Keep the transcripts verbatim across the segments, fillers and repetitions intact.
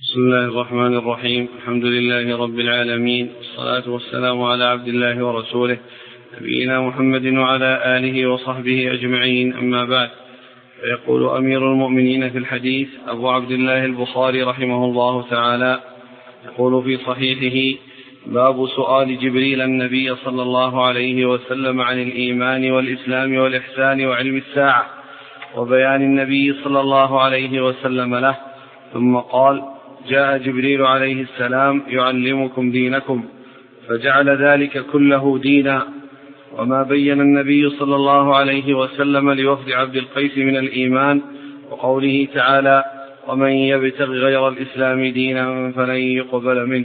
بسم الله الرحمن الرحيم. الحمد لله رب العالمين، والصلاة والسلام على عبد الله ورسوله نبينا محمد وعلى آله وصحبه أجمعين، أما بعد. فيقول أمير المؤمنين في الحديث أبو عبد الله البخاري رحمه الله تعالى، يقول في صحيحه: باب سؤال جبريل النبي صلى الله عليه وسلم عن الإيمان والإسلام والإحسان وعلم الساعة، وبيان النبي صلى الله عليه وسلم له. ثم قال: جاء جبريل عليه السلام يعلمكم دينكم، فجعل ذلك كله دينا. وما بين النبي صلى الله عليه وسلم لوفد عبد القيس من الإيمان، وقوله تعالى: ومن يبتغ غير الإسلام دينا فلن يقبل منه.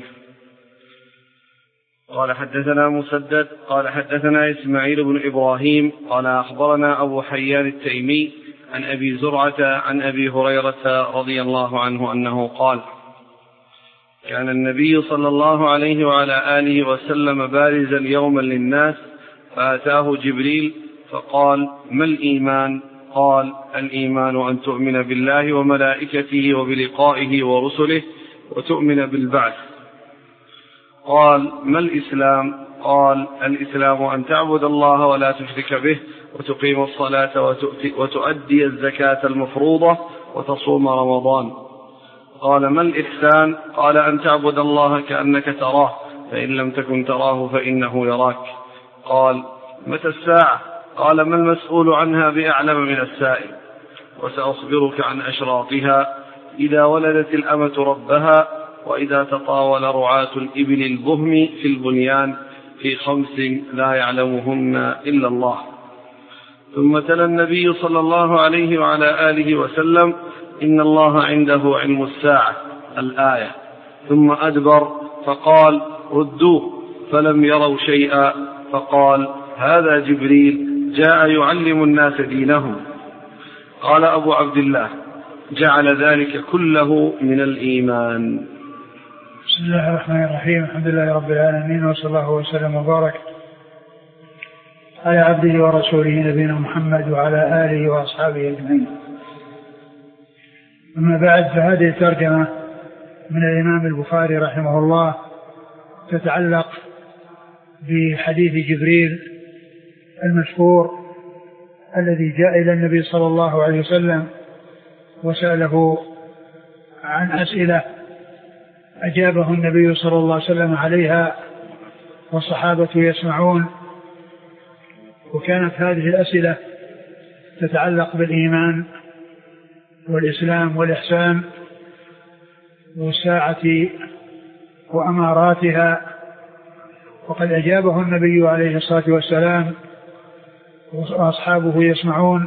قال: حدثنا مسدد قال حدثنا إسماعيل بن إبراهيم قال أخبرنا أبو حيان التيمي عن أبي زرعة عن أبي هريرة رضي الله عنه أنه قال: كان النبي صلى الله عليه وعلى آله وسلم بارزا يوما للناس، فأتاه جبريل فقال: ما الإيمان؟ قال: الإيمان أن تؤمن بالله وملائكته وبلقائه ورسله وتؤمن بالبعث. قال: ما الإسلام؟ قال: الإسلام أن تعبد الله ولا تشرك به، وتقيم الصلاة وتؤدي الزكاة المفروضة وتصوم رمضان. قال: ما الإحسان؟ قال: أن تعبد الله كأنك تراه، فإن لم تكن تراه فإنه يراك. قال: متى الساعة؟ قال: ما المسؤول عنها بأعلم من السائل. وسأخبرك عن أشراطها: إذا ولدت الأمة ربها، وإذا تطاول رعاة الإبل البهم في البنيان، في خمس لا يعلمهن إلا الله. ثم تلا النبي صلى الله عليه وعلى آله وسلم: إن الله عنده علم الساعة الآية. ثم أدبر فقال: ردوه، فلم يروا شيئا. فقال: هذا جبريل جاء يعلم الناس دينهم. قال أبو عبد الله: جعل ذلك كله من الإيمان. بسم الله الرحمن الرحيم. الحمد لله رب العالمين، وصلى الله وسلم وبارك على عبده ورسوله نبينا محمد وعلى آله وأصحابه أجمعين. أما بعد، فهذه الترجمة من الإمام البخاري رحمه الله تتعلق بحديث جبريل المشهور الذي جاء إلى النبي صلى الله عليه وسلم وسأله عن أسئلة أجابه النبي صلى الله عليه وسلم عليها والصحابة يسمعون. وكانت هذه الأسئلة تتعلق بالإيمان والإسلام والإحسان والساعة وأماراتها، وقد أجابه النبي عليه الصلاة والسلام وأصحابه يسمعون.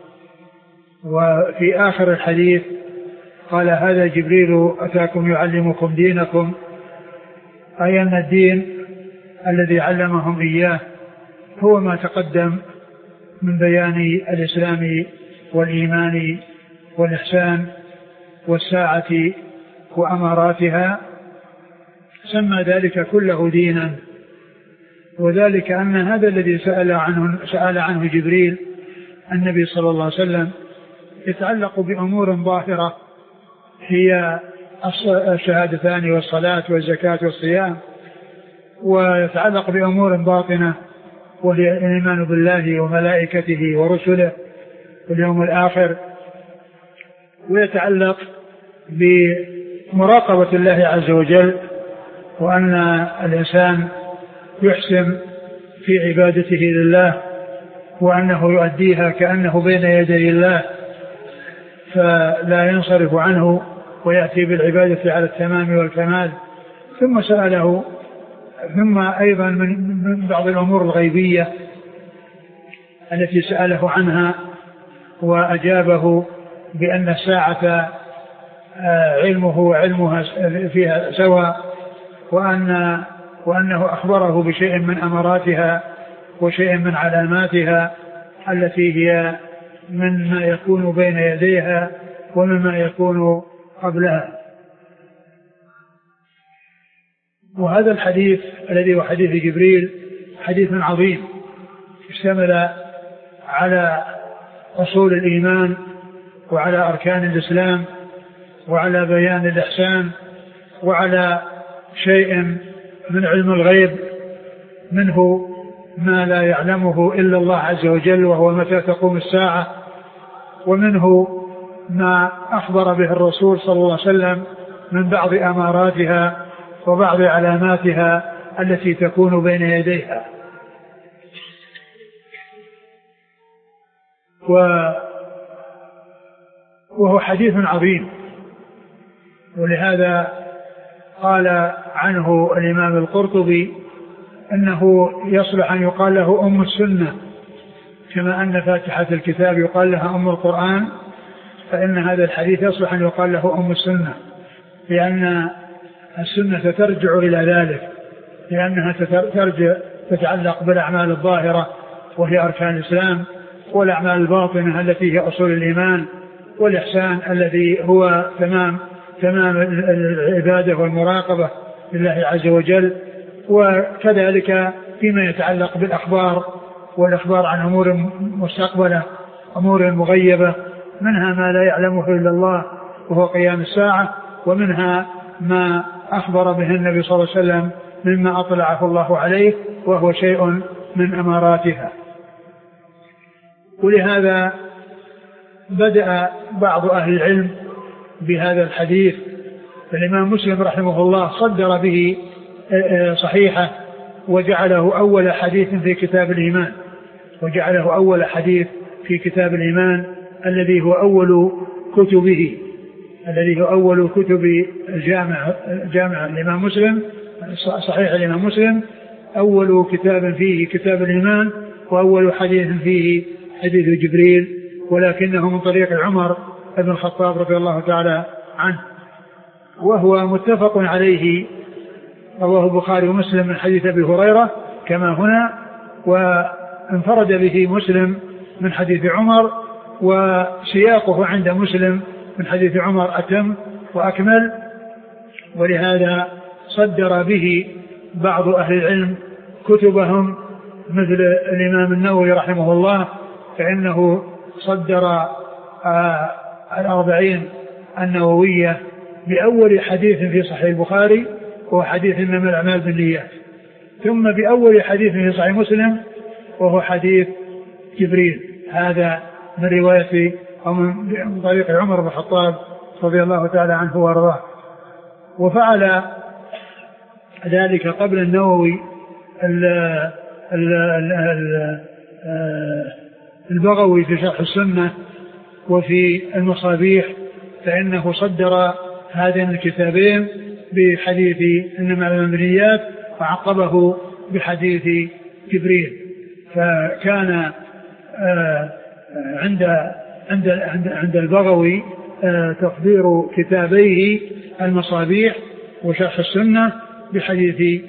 وفي آخر الحديث قال: هذا جبريل أتاكم يعلمكم دينكم، أي أن الدين الذي علمهم إياه هو ما تقدم من بيان الإسلام والإيمان والإحسان والساعة وأماراتها، سمى ذلك كله دينا. وذلك أن هذا الذي سأل عنه, سأل عنه جبريل النبي صلى الله عليه وسلم يتعلق بأمور ظاهرة هي الشهادتان والصلاة والزكاة والصيام، ويتعلق بأمور باطنة وهي الإيمان بالله وملائكته ورسله واليوم الآخر، ويتعلق بمراقبة الله عز وجل، وأن الإنسان يحسن في عبادته لله، وأنه يؤديها كأنه بين يدي الله، فلا ينصرف عنه ويأتي بالعبادة على التمام والكمال. ثم سأله ثم أيضا من بعض الأمور الغيبية التي سأله عنها وأجابه بأن الساعة علمه وعلمها فيها سواء، وأن وأنه أخبره بشيء من أماراتها وشيء من علاماتها التي هي من ما يكون بين يديها ومما يكون قبلها. وهذا الحديث الذي هو حديث جبريل حديث عظيم اشتمل على أصول الإيمان وعلى أركان الإسلام وعلى بيان الإحسان وعلى شيء من علم الغيب منه ما لا يعلمه إلا الله عز وجل وهو متى تقوم الساعة، ومنه ما أخبر به الرسول صلى الله عليه وسلم من بعض أماراتها وبعض علاماتها التي تكون بين يديها. وهو حديث عظيم، ولهذا قال عنه الإمام القرطبي أنه يصلح أن يقال له أم السنة، كما أن فاتحة الكتاب يقال لها أم القرآن، فإن هذا الحديث يصلح أن يقال له أم السنة، لأن السنة ترجع إلى ذلك، لأنها ترجع تتعلق بالأعمال الظاهرة وهي أركان الإسلام، والأعمال الباطنة التي هي أصول الإيمان، والإحسان الذي هو تمام تمام العبادة والمراقبة لله عز وجل. وكذلك فيما يتعلق بالأخبار والإخبار عن أمور مستقبلة، أمور مغيبة، منها ما لا يعلمه إلا الله وهو قيام الساعة، ومنها ما أخبر به النبي صلى الله عليه وسلم مما أطلعه الله عليه وهو شيء من أماراتها. ولهذا بدأ بعض أهل العلم بهذا الحديث، الإمام مسلم رحمه الله صدر به صحيحة وجعله أول حديث في كتاب الإيمان، وجعله أول حديث في كتاب الإيمان الذي هو أول كتبه، الذي هو أول كتب الجامع جامع الإمام مسلم، صحيح الإمام مسلم، أول كتاب فيه كتاب الإيمان، وأول حديث فيه حديث جبريل، ولكنه من طريق عمر بن الخطاب رضي الله تعالى عنه، وهو متفق عليه، رواه البخاري ومسلم من حديث أبي هريرة كما هنا، وانفرد به مسلم من حديث عمر، وسياقه عند مسلم من حديث عمر أتم وأكمل. ولهذا صدر به بعض أهل العلم كتبهم مثل الإمام النووي رحمه الله، فإنه صدر آه الأربعين النووية بأول حديث في صحيح البخاري وهو حديث إنما الأعمال بالنيات، ثم بأول حديث في صحيح مسلم وهو حديث جبريل، هذا من رواية أو من طريق عمر بن الخطاب رضي الله تعالى عنه وارضاه. وفعل ذلك قبل النووي البغوي في شرح السنة وفي المصابيح، فإنه صدر هذين الكتابين بحديث إنما الأمريات وعقبه بحديث جبريل. فكان عند عند عند البغوي تصدير كتابيه المصابيح وشرح السنة بحديث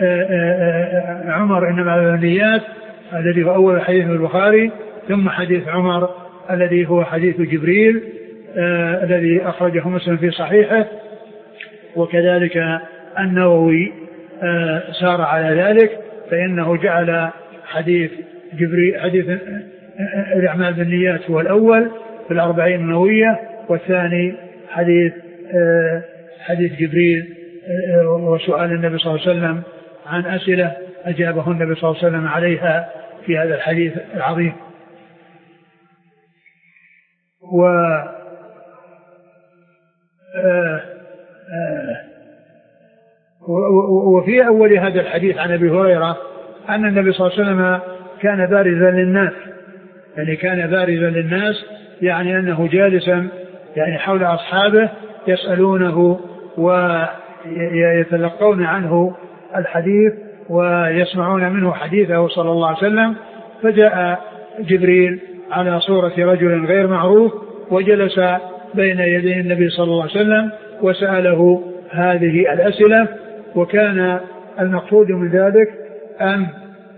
عمر إنما الأمريات الذي هو أول حديث في البخاري، ثم حديث عمر الذي هو حديث جبريل آه الذي أخرجه مسلم في صحيحه. وكذلك النووي آه سار على ذلك، فإنه جعل حديث جبريل حديث الأعمال بالنيات هو الأول في الأربعين النووية، والثاني حديث آه حديث جبريل آه وسؤال النبي صلى الله عليه وسلم عن أسئلة أجابه النبي صلى الله عليه وسلم عليها في هذا الحديث العظيم. و آه آه وفي أول هذا الحديث عن أبي هريرة أن النبي صلى الله عليه وسلم كان بارزا للناس، يعني كان بارزا للناس يعني أنه جالسا يعني حول أصحابه يسألونه ويتلقون عنه الحديث ويسمعون منه حديثه صلى الله عليه وسلم. فجاء جبريل على صورة رجل غير معروف وجلس بين يدي النبي صلى الله عليه وسلم وسأله هذه الأسئلة، وكان المقصود من ذلك أن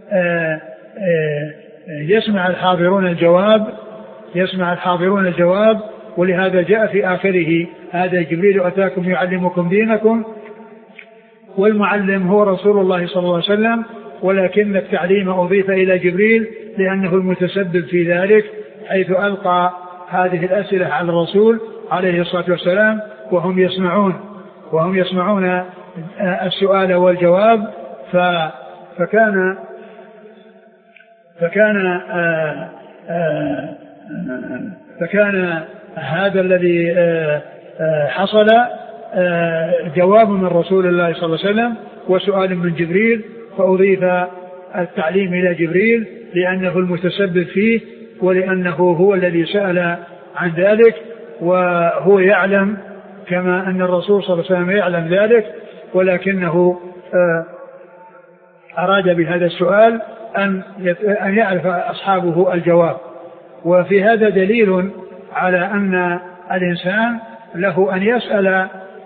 يسمع الحاضرون الجواب يسمع الحاضرون الجواب ولهذا جاء في آخره هذا جبريل أتاكم يعلمكم دينكم، والمعلم هو رسول الله صلى الله عليه وسلم، ولكن التعليم أضيف إلى جبريل لأنه المتسبب في ذلك، حيث ألقى هذه الأسئلة على الرسول عليه الصلاة والسلام وهم يسمعون وهم يسمعون السؤال والجواب. فكان فكان فكان هذا الذي حصل جواب من رسول الله صلى الله عليه وسلم وسؤال من جبريل، فأضيف التعليم إلى جبريل لأنه المتسبب فيه ولأنه هو الذي سأل عن ذلك، وهو يعلم كما أن الرسول صلى الله عليه وسلم يعلم ذلك، ولكنه أراد بهذا السؤال أن يعرف أصحابه الجواب. وفي هذا دليل على أن الإنسان له أن يسأل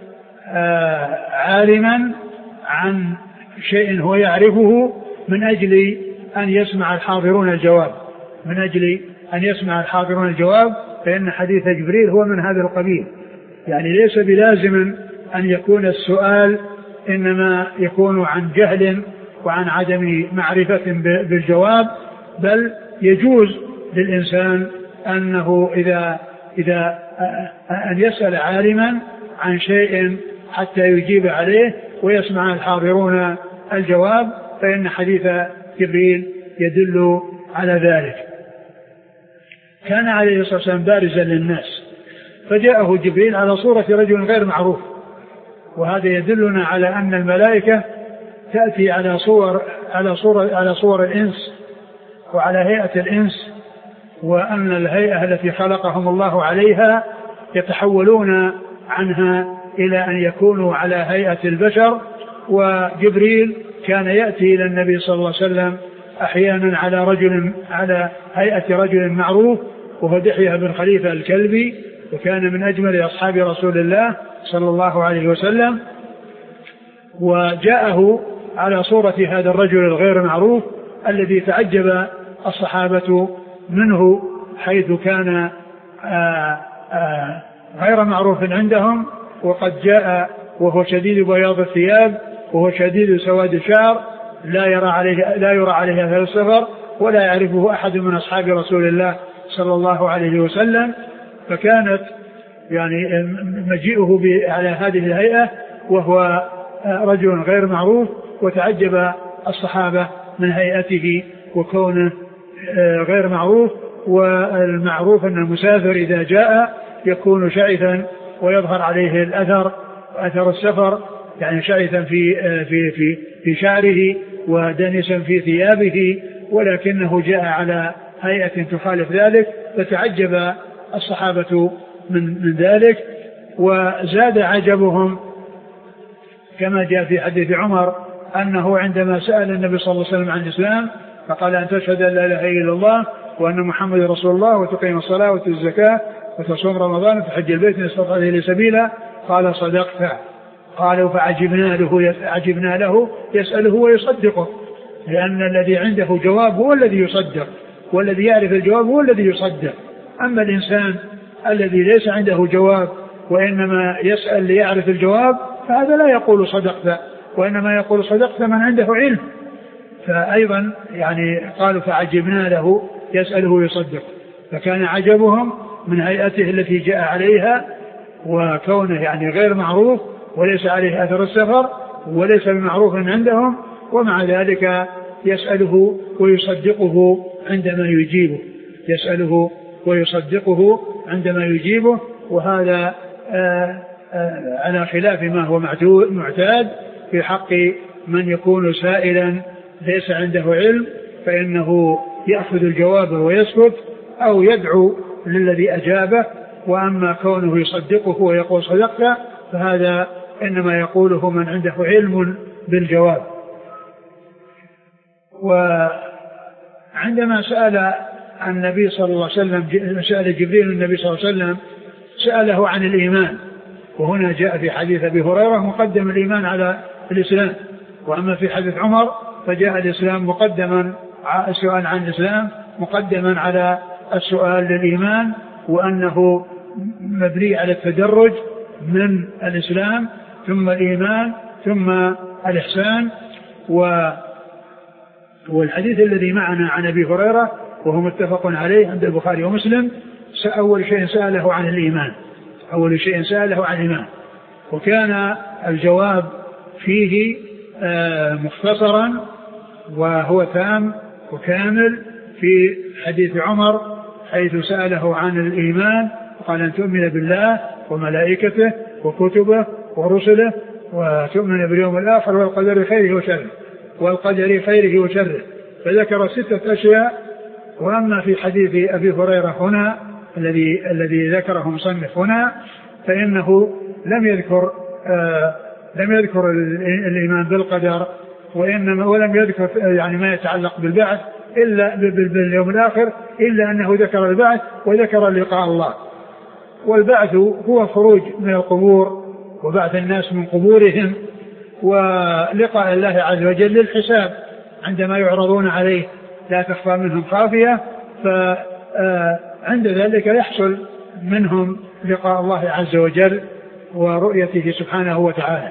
عالما عن شيء هو يعرفه من أجل أن يسمع الحاضرون الجواب من أجل أن يسمع الحاضرون الجواب فإن حديث جبريل هو من هذا القبيل. يعني ليس بلازم أن يكون السؤال إنما يكون عن جهل وعن عدم معرفة بالجواب، بل يجوز للإنسان أنه إذا إذا أن يسأل عالما عن شيء حتى يجيب عليه ويسمع الحاضرون الجواب، فإن حديث جبريل يدل على ذلك. كان عليه الصلاة والسلام بارزا للناس، فجاءه جبريل على صورة رجل غير معروف، وهذا يدلنا على أن الملائكة تأتي على صور على صور على صور الإنس وعلى هيئة الإنس، وأن الهيئة التي خلقهم الله عليها يتحولون عنها إلى أن يكونوا على هيئة البشر. وجبريل كان يأتي إلى النبي صلى الله عليه وسلم أحيانا على رجل على هيئة رجل معروف، وهو دحية بن خليفة الكلبي، وكان من أجمل أصحاب رسول الله صلى الله عليه وسلم. وجاءه على صورة هذا الرجل الغير معروف الذي تعجب الصحابة منه، حيث كان آآ آآ غير معروف عندهم، وقد جاء وهو شديد بياض الثياب وهو شديد سواد الشعر، لا يرى عليه لا يرى عليه أثر السفر، ولا يعرفه أحد من أصحاب رسول الله صلى الله عليه وسلم. فكانت يعني مجيئه على هذه الهيئة وهو رجل غير معروف، وتعجب الصحابة من هيئته وكونه غير معروف. والمعروف أن المسافر إذا جاء يكون شعثا ويظهر عليه الأثر أثر السفر، يعني شعثا في في في في شعره ودنسا في ثيابه، ولكنه جاء على هيئة تخالف ذلك، فتعجب الصحابة من من ذلك. وزاد عجبهم كما جاء في حديث عمر أنه عندما سأل النبي صلى الله عليه وسلم عن الإسلام فقال أن تشهد أن لا إله إلا الله وأن محمد رسول الله وتقيم الصلاة وتؤتي الزكاة وتصوم رمضان وتحج البيت إن استطعت إليه سبيلا، قال صدقت. قالوا فعجبنا له عجبنا له يسأله ويصدقه، لأن الذي عنده جواب هو الذي يصدق، والذي يعرف الجواب هو الذي يصدق. أما الإنسان الذي ليس عنده جواب وإنما يسأل ليعرف الجواب فهذا لا يقول صدقت، وإنما يقول صدقت من عنده علم. فأيضا يعني قالوا فعجبنا له يسأله ويصدق، فكان عجبهم من هيئته التي جاء عليها وكونه يعني غير معروف وليس عليه أثر السفر وليس بمعروف عندهم، ومع ذلك يسأله ويصدقه عندما يجيبه يسأله ويصدقه عندما يجيبه وهذا آآ آآ على خلاف ما هو معتاد في حق من يكون سائلا ليس عنده علم، فإنه يأخذ الجواب ويسكت أو يدعو للذي أجابه. وأما كونه يصدقه ويقول صدقت فهذا إنما يقوله من عنده علم بالجواب. وعندما سأل النبي صلى الله عليه وسلم سأل جبريل النبي صلى الله عليه وسلم سأله عن الإيمان، وهنا جاء في حديث أبي هريرة مقدم الإيمان على الإسلام، وأما في حديث عمر فجاء الإسلام مقدما السؤال عن الإسلام مقدما على السؤال للإيمان، وأنه مبني على التدرج من الإسلام ثم الإيمان ثم الإحسان. والحديث الذي معنا عن أبي هريرة وهو متفق عليه عند البخاري ومسلم، أول شيء سأله عن الإيمان أول شيء سأله عن الإيمان، وكان الجواب فيه مختصرا وهو تام وكامل في حديث عمر حيث سأله عن الإيمان قال أن تؤمن بالله وملائكته وكتبه ورسله وتؤمن باليوم الآخر والقدر خيره وشره والقدر خيره وشره، فذكر ستة أشياء. وأما في حديث أبي هريرة هنا الذي الذي ذكره مصنف هنا فإنه لم يذكر آه لم يذكر الإيمان بالقدر، وإنما ولم يذكر يعني ما يتعلق بالبعث إلا باليوم الآخر، إلا أنه ذكر البعث وذكر لقاء الله. والبعث هو خروج من القبور وبعث الناس من قبورهم ولقاء الله عز وجل للحساب عندما يعرضون عليه لا تخفى منهم خافية، فعند ذلك يحصل منهم لقاء الله عز وجل ورؤيته سبحانه وتعالى.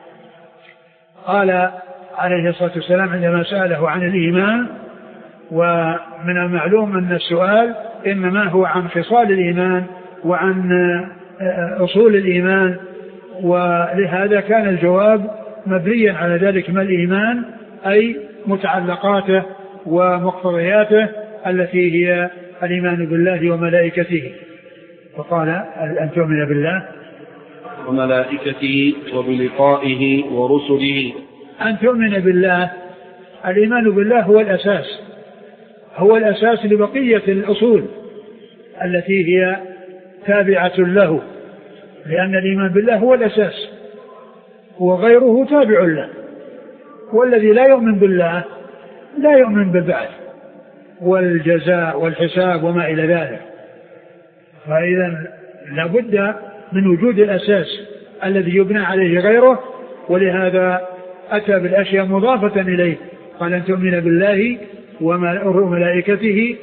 قال عليه الصلاة والسلام عندما سأله عن الإيمان، ومن المعلوم أن السؤال إنما هو عن خصال الإيمان وعن أصول الإيمان، ولهذا كان الجواب مبنيا على ذلك ما الإيمان أي متعلقاته ومقتضياته التي هي الإيمان بالله وملائكته. فقال أن تؤمن بالله وملائكته وبلقائه ورسله. أن تؤمن بالله، الإيمان بالله هو الأساس، هو الأساس لبقية الأصول التي هي تابعة له، لأن الإيمان بالله هو الأساس وغيره تابع له. والذي لا يؤمن بالله لا يؤمن بالبعث والجزاء والحساب وما إلى ذلك. فإذا لابد من وجود الأساس الذي يبنى عليه غيره، ولهذا أتى بالأشياء مضافة إليه. قال أن تؤمن بالله وملائكته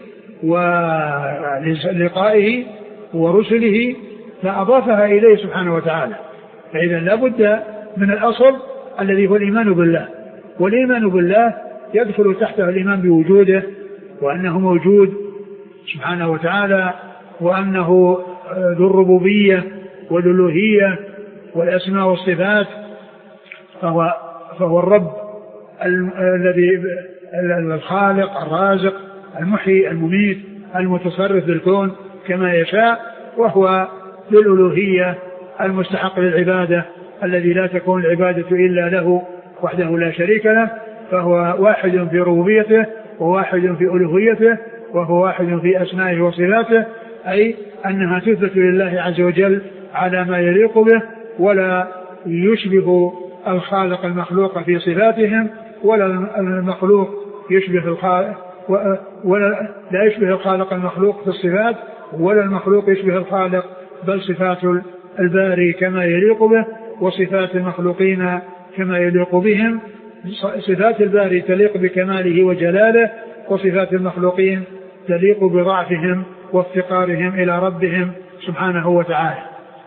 ولقائه ورسله، فأضافها إليه سبحانه وتعالى. فإذا لابد من الأصل الذي هو الإيمان بالله، والإيمان بالله يدخل تحته الإيمان بوجوده وأنه موجود سبحانه وتعالى، وأنه ذو الربوبية والألوهية والأسماء والصفات، فهو, فهو الرب الذي الخالق الرازق المحيي المميت المتصرف بالكون كما يشاء، وهو ذو الألوهية المستحق للعبادة الذي لا تكون العبادة إلا له وحده لا شريك له، فهو واحد في ربوبيته وواحد في ألوهيته وهو واحد في أسمائه وصفاته، أي أنها تثبت لله عز وجل على ما يليق به، ولا يشبه الخالق المخلوق في صفاتهم، ولا المخلوق يشبه الخالق ولا لا يشبه الخالق المخلوق في الصفات، ولا المخلوق يشبه الخالق، بل صفات الباري كما يليق به وصفات المخلوقين كما يليق بهم. صفات الباري تليق بكماله وجلاله، وصفات المخلوقين تليق بضعفهم وافتقارهم إلى ربهم سبحانه وتعالى.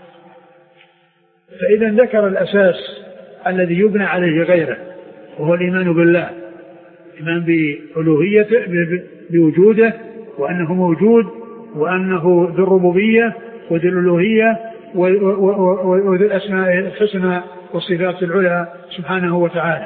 فإذا ذكر الأساس الذي يبنى عليه غيره وهو الإيمان بالله، الإيمان بألوهيته بوجوده وأنه موجود وأنه ذو الربوبية وذو الألوهية وذو الأسماء الحسنى والصفات العلى سبحانه وتعالى.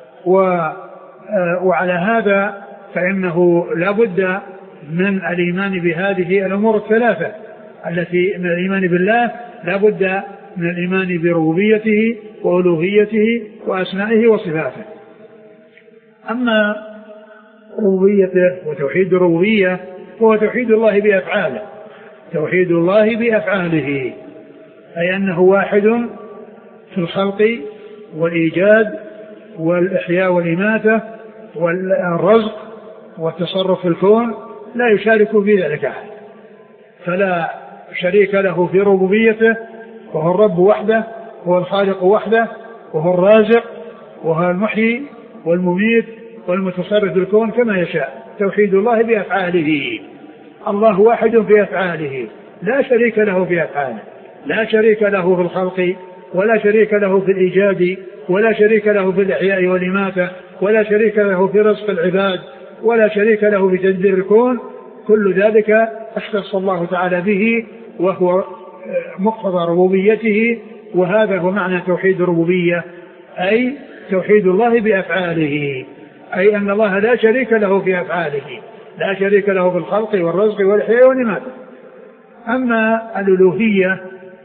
وعلى هذا فإنه لا بد من الإيمان بهذه الأمور الثلاثة التي من الإيمان بالله، لا بد من الإيمان بربوبيته وألوهيته وأسمائه وصفاته. أما ربوبيته وتوحيد الربوبية هو توحيد الله بأفعاله، توحيد الله بأفعاله، أي أنه واحد في الخلق والإيجاد والإحياء والإماتة والرزق والتصرف في الكون، لا يشارك في ذلك أحد، فلا شريك له في ربوبيته، وهو الرب وحده، وهو الخالق وحده، وهو الرازق، وهو المحيي والمميت والمتصرف في الكون كما يشاء. توحيد الله بأفعاله، الله واحد في أفعاله، لا شريك له في أفعاله، لا شريك له في الخلق، ولا شريك له في الإيجاد، ولا شريك له في الإحياء والإماتة، ولا شريك له في رزق العباد، ولا شريك له في تدبير الكون. كل ذلك اختص الله تعالى به، وهو مقتضى ربوبيته، وهذا هو معنى توحيد الربوبية، أي توحيد الله بأفعاله، أي أن الله لا شريك له في أفعاله، لا شريك له في الخلق والرزق والإحياء والإماتة. أما الألوهية،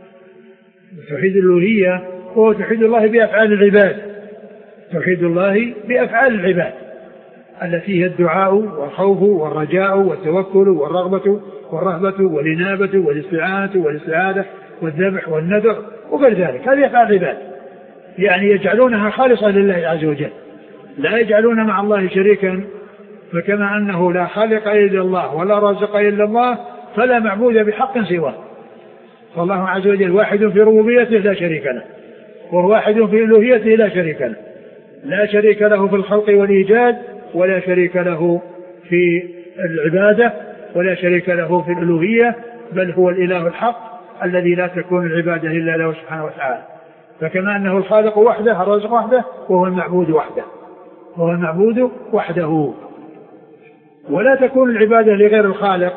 توحيد الألوهية هو توحيد الله بأفعال العباد، توحيد الله بأفعال العباد التي هي الدعاء والخوف والرجاء والتوكل والرغبة والرهبة والإنابة والاستعانة والاستعاذة والذبح والنذر وغير ذلك، هذه أفعال العباد، يعني يجعلونها خالصة لله عز وجل، لا يجعلون مع الله شريكا. فكما أنه لا خالق إلا الله ولا رازق إلا الله فلا معبود بحق سواه، فالله عز وجل واحد في ربوبيته لا شريك له، وهو واحد في ألوهيته لا شريك له، لا شريك له في الخلق والإيجاد، ولا شريك له في العبادة، ولا شريك له في الألوهية، بل هو الإله الحق الذي لا تكون العبادة إلا له سبحانه وتعالى. فكما أنه الخالق وحده، الرازق وحده، وهو المعبود وحده، وهو المعبود وحده، ولا تكون العبادة لغير الخالق.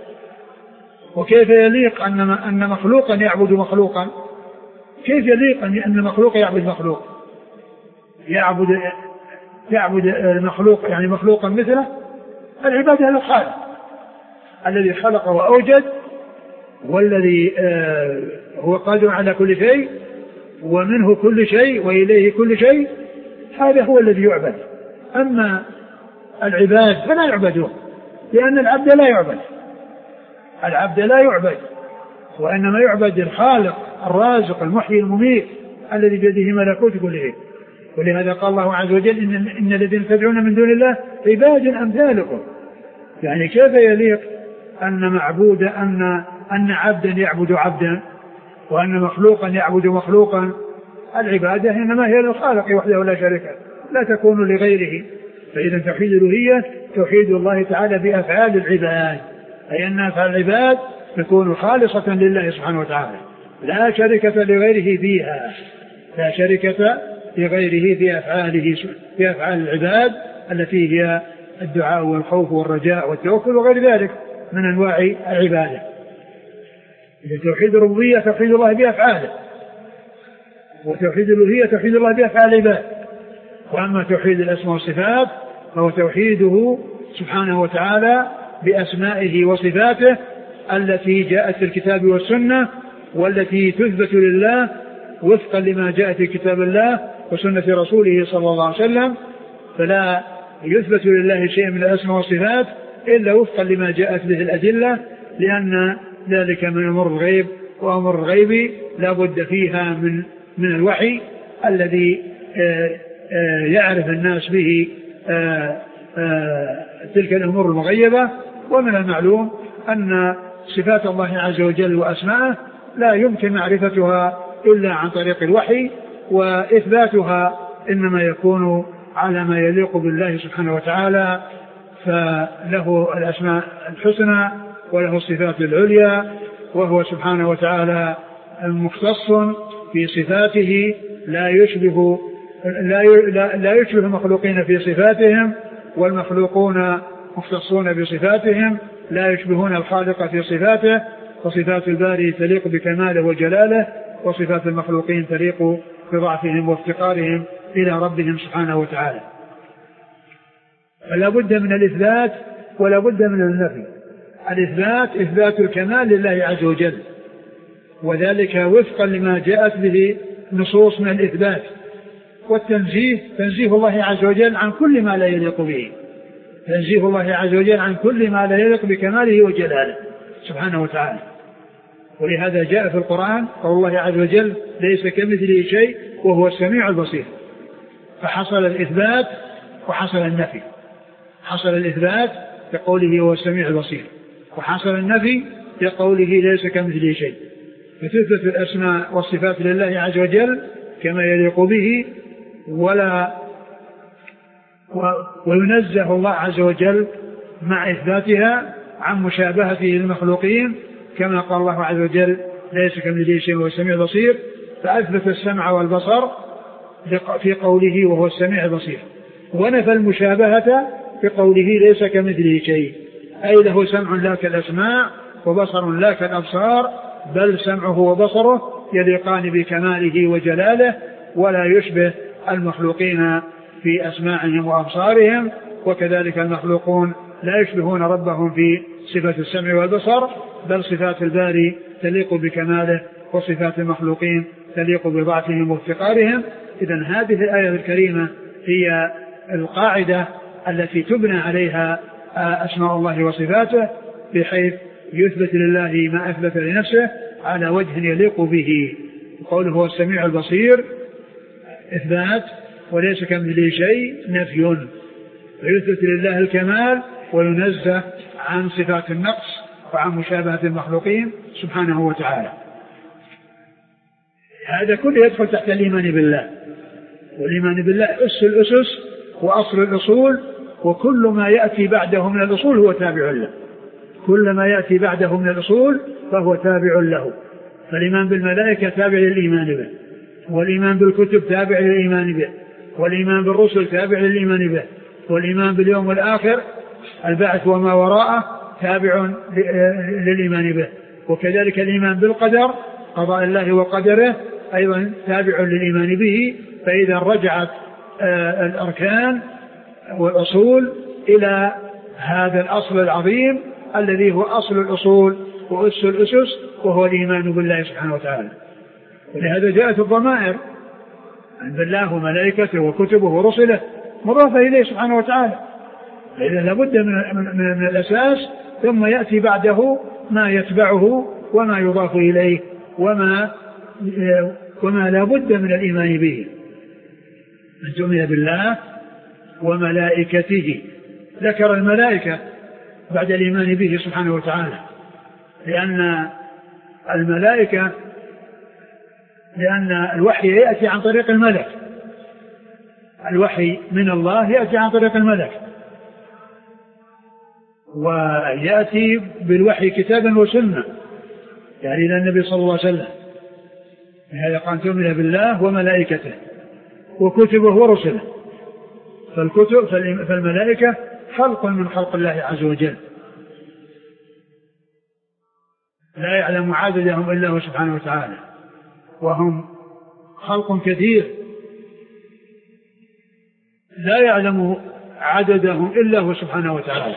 وكيف يليق أن أن مخلوقا يعبد مخلوقا؟ كيف يليق أن مخلوق يعبد مخلوق؟ يعبد يعبد المخلوق يعني مخلوقا مثله؟ العبادة للخالق الذي خلق وأوجد، والذي هو قادر على كل شيء، ومنه كل شيء وإليه كل شيء، هذا هو الذي يعبد. أما العباد فلا يعبدون، لأن العبد لا يعبد، العبد لا يعبد، وإنما يعبد الخالق الرازق المحيي المميت الذي بيده ملكوت كل شيء. ولهذا قال الله عز وجل إن, إن الذين تدعون من دون الله عباد أمثالكم. يعني كيف يليق أن معبود أن أن عبدا يعبد عبدا، وأن مخلوقا يعبد مخلوقا؟ العبادة إنما هي للخالق وحده لا شريك له، لا تكون لغيره. فإذا توحيد الألوهية توحيد الله تعالى بأفعال العباد، أي أن أفعال العباد تكون خالصة لله سبحانه وتعالى، لا شركة لغيره فيها، لا شركة لغيره في أفعاله في أفعال العباد التي هي الدعاء والخوف والرجاء والتوكل وغير ذلك من أنواع العبادة. إذا توحيد الربوبية توحيد الله بأفعاله، وتوحيد الألوهية توحيد الله بأفعال العباد. وأما توحيد الأسماء والصفات فهو توحيده سبحانه وتعالى بأسمائه وصفاته التي جاءت في الكتاب والسنة، والتي تثبت لله وفقا لما جاء في كتاب الله وسنة رسوله صلى الله عليه وسلم. فلا يثبت لله شيء من الأسماء والصفات إلا وفقا لما جاءت به الأدلة، لأن ذلك من أمر الغيب، وأمر الغيب لا بد فيها من من الوحي الذي يعرف الناس به تلك الأمور المغيبة. ومن المعلوم أن صفات الله عز وجل وأسماءه لا يمكن معرفتها إلا عن طريق الوحي، وإثباتها إنما يكون على ما يليق بالله سبحانه وتعالى، فله الأسماء الحسنى وله الصفات العليا، وهو سبحانه وتعالى مختص في صفاته، لا يشبه لا, لا يشبه المخلوقين في صفاتهم، والمخلوقون مختصون بصفاتهم، لا يشبهون الخالق في صفاته. وصفات الباري تليق بكماله وجلاله، وصفات المخلوقين تليق بضعفهم وافتقارهم إلى ربهم سبحانه وتعالى. فلا بد من الإثبات ولا بد من النفي. الإثبات إثبات الكمال لله عز وجل، وذلك وفقا لما جاءت به نصوص من الإثبات. والتنزيه تنزيه الله عز وجل عن كل ما لا يليق به، تنزيه الله عز وجل عن كل ما لا يليق بكماله وجلاله سبحانه وتعالى. ولهذا جاء في القرآن قول الله عز وجل ليس كمثله شيء وهو السميع البصير. فحصل الإثبات وحصل النفي، حصل الإثبات بقوله هو السميع البصير، وحصل النفي بقوله ليس كمثله شيء. فتثبت الأسماء والصفات لله عز وجل كما يليق به، ولا وينزه الله عز وجل مع إثباتها عن مشابهته للمخلوقين، كما قال الله عز وجل ليس كمثله شيء وهو السميع البصير. فأثبت السمع والبصر في قوله وهو السميع البصير، ونفى المشابهة في قوله ليس كمثله شيء، أي له سمع لا كالأسماع وبصر لا كالأبصار بل سمعه وبصره يليقان بكماله وجلاله، ولا يشبه المخلوقين في أسماعهم وأبصارهم، وكذلك المخلوقون لا يشبهون ربهم في صفة السمع والبصر، بل صفات الباري تليق بكماله، وصفات المخلوقين تليق بضعفهم وافتقارهم. إذن هذه الآية الكريمة هي القاعدة التي تبنى عليها أسماء الله وصفاته، بحيث يثبت لله ما أثبت لنفسه على وجه يليق به. قوله هو السميع البصير إثبات، وليس كمثله شيء نفي، ويثبت لله الكمال وينزه عن صفات النقص وعن مشابهة المخلوقين سبحانه وتعالى. هذا كله يدخل تحت الإيمان بالله، والإيمان بالله أس الأسس وأصل الأصول، وكل ما يأتي بعده من الأصول هو تابع له، كل ما يأتي بعده من الأصول فهو تابع له. فالإيمان بالملائكة تابع للإيمان به، والإيمان بالكتب تابع للإيمان به، والإيمان بالرسل تابع للإيمان به، والإيمان باليوم الآخر البعث وما وراءه تابع للإيمان به، وكذلك الإيمان بالقدر قضاء الله وقدره أيضا تابع للإيمان به. فإذا رجعت الأركان والأصول إلى هذا الأصل العظيم الذي هو أصل الأصول وأس الأسس، وهو الإيمان بالله سبحانه وتعالى. ولهذا جاءت الضمائر عند الله وملائكته وكتبه ورسله مضافة إليه سبحانه وتعالى، إذا لابد من, من, من الأساس، ثم يأتي بعده ما يتبعه وما يضاف إليه وما, وما لابد من الإيمان به. أن تؤمن بالله وملائكته، ذكر الملائكة بعد الإيمان به سبحانه وتعالى، لأن الملائكة لأن الوحي يأتي عن طريق الملك، الوحي من الله يأتي عن طريق الملك، ويأتي بالوحي كتابا وسنة، يعني إلى النبي صلى الله عليه وسلم. هذا قال تؤمن بالله وملائكته وكتبه ورسله. فالكتب فالملائكة خلق من خلق الله عز وجل، لا يعلم عددهم إلا هو سبحانه وتعالى، وهم خلق كثير لا يعلم عددهم إلا هو سبحانه وتعالى.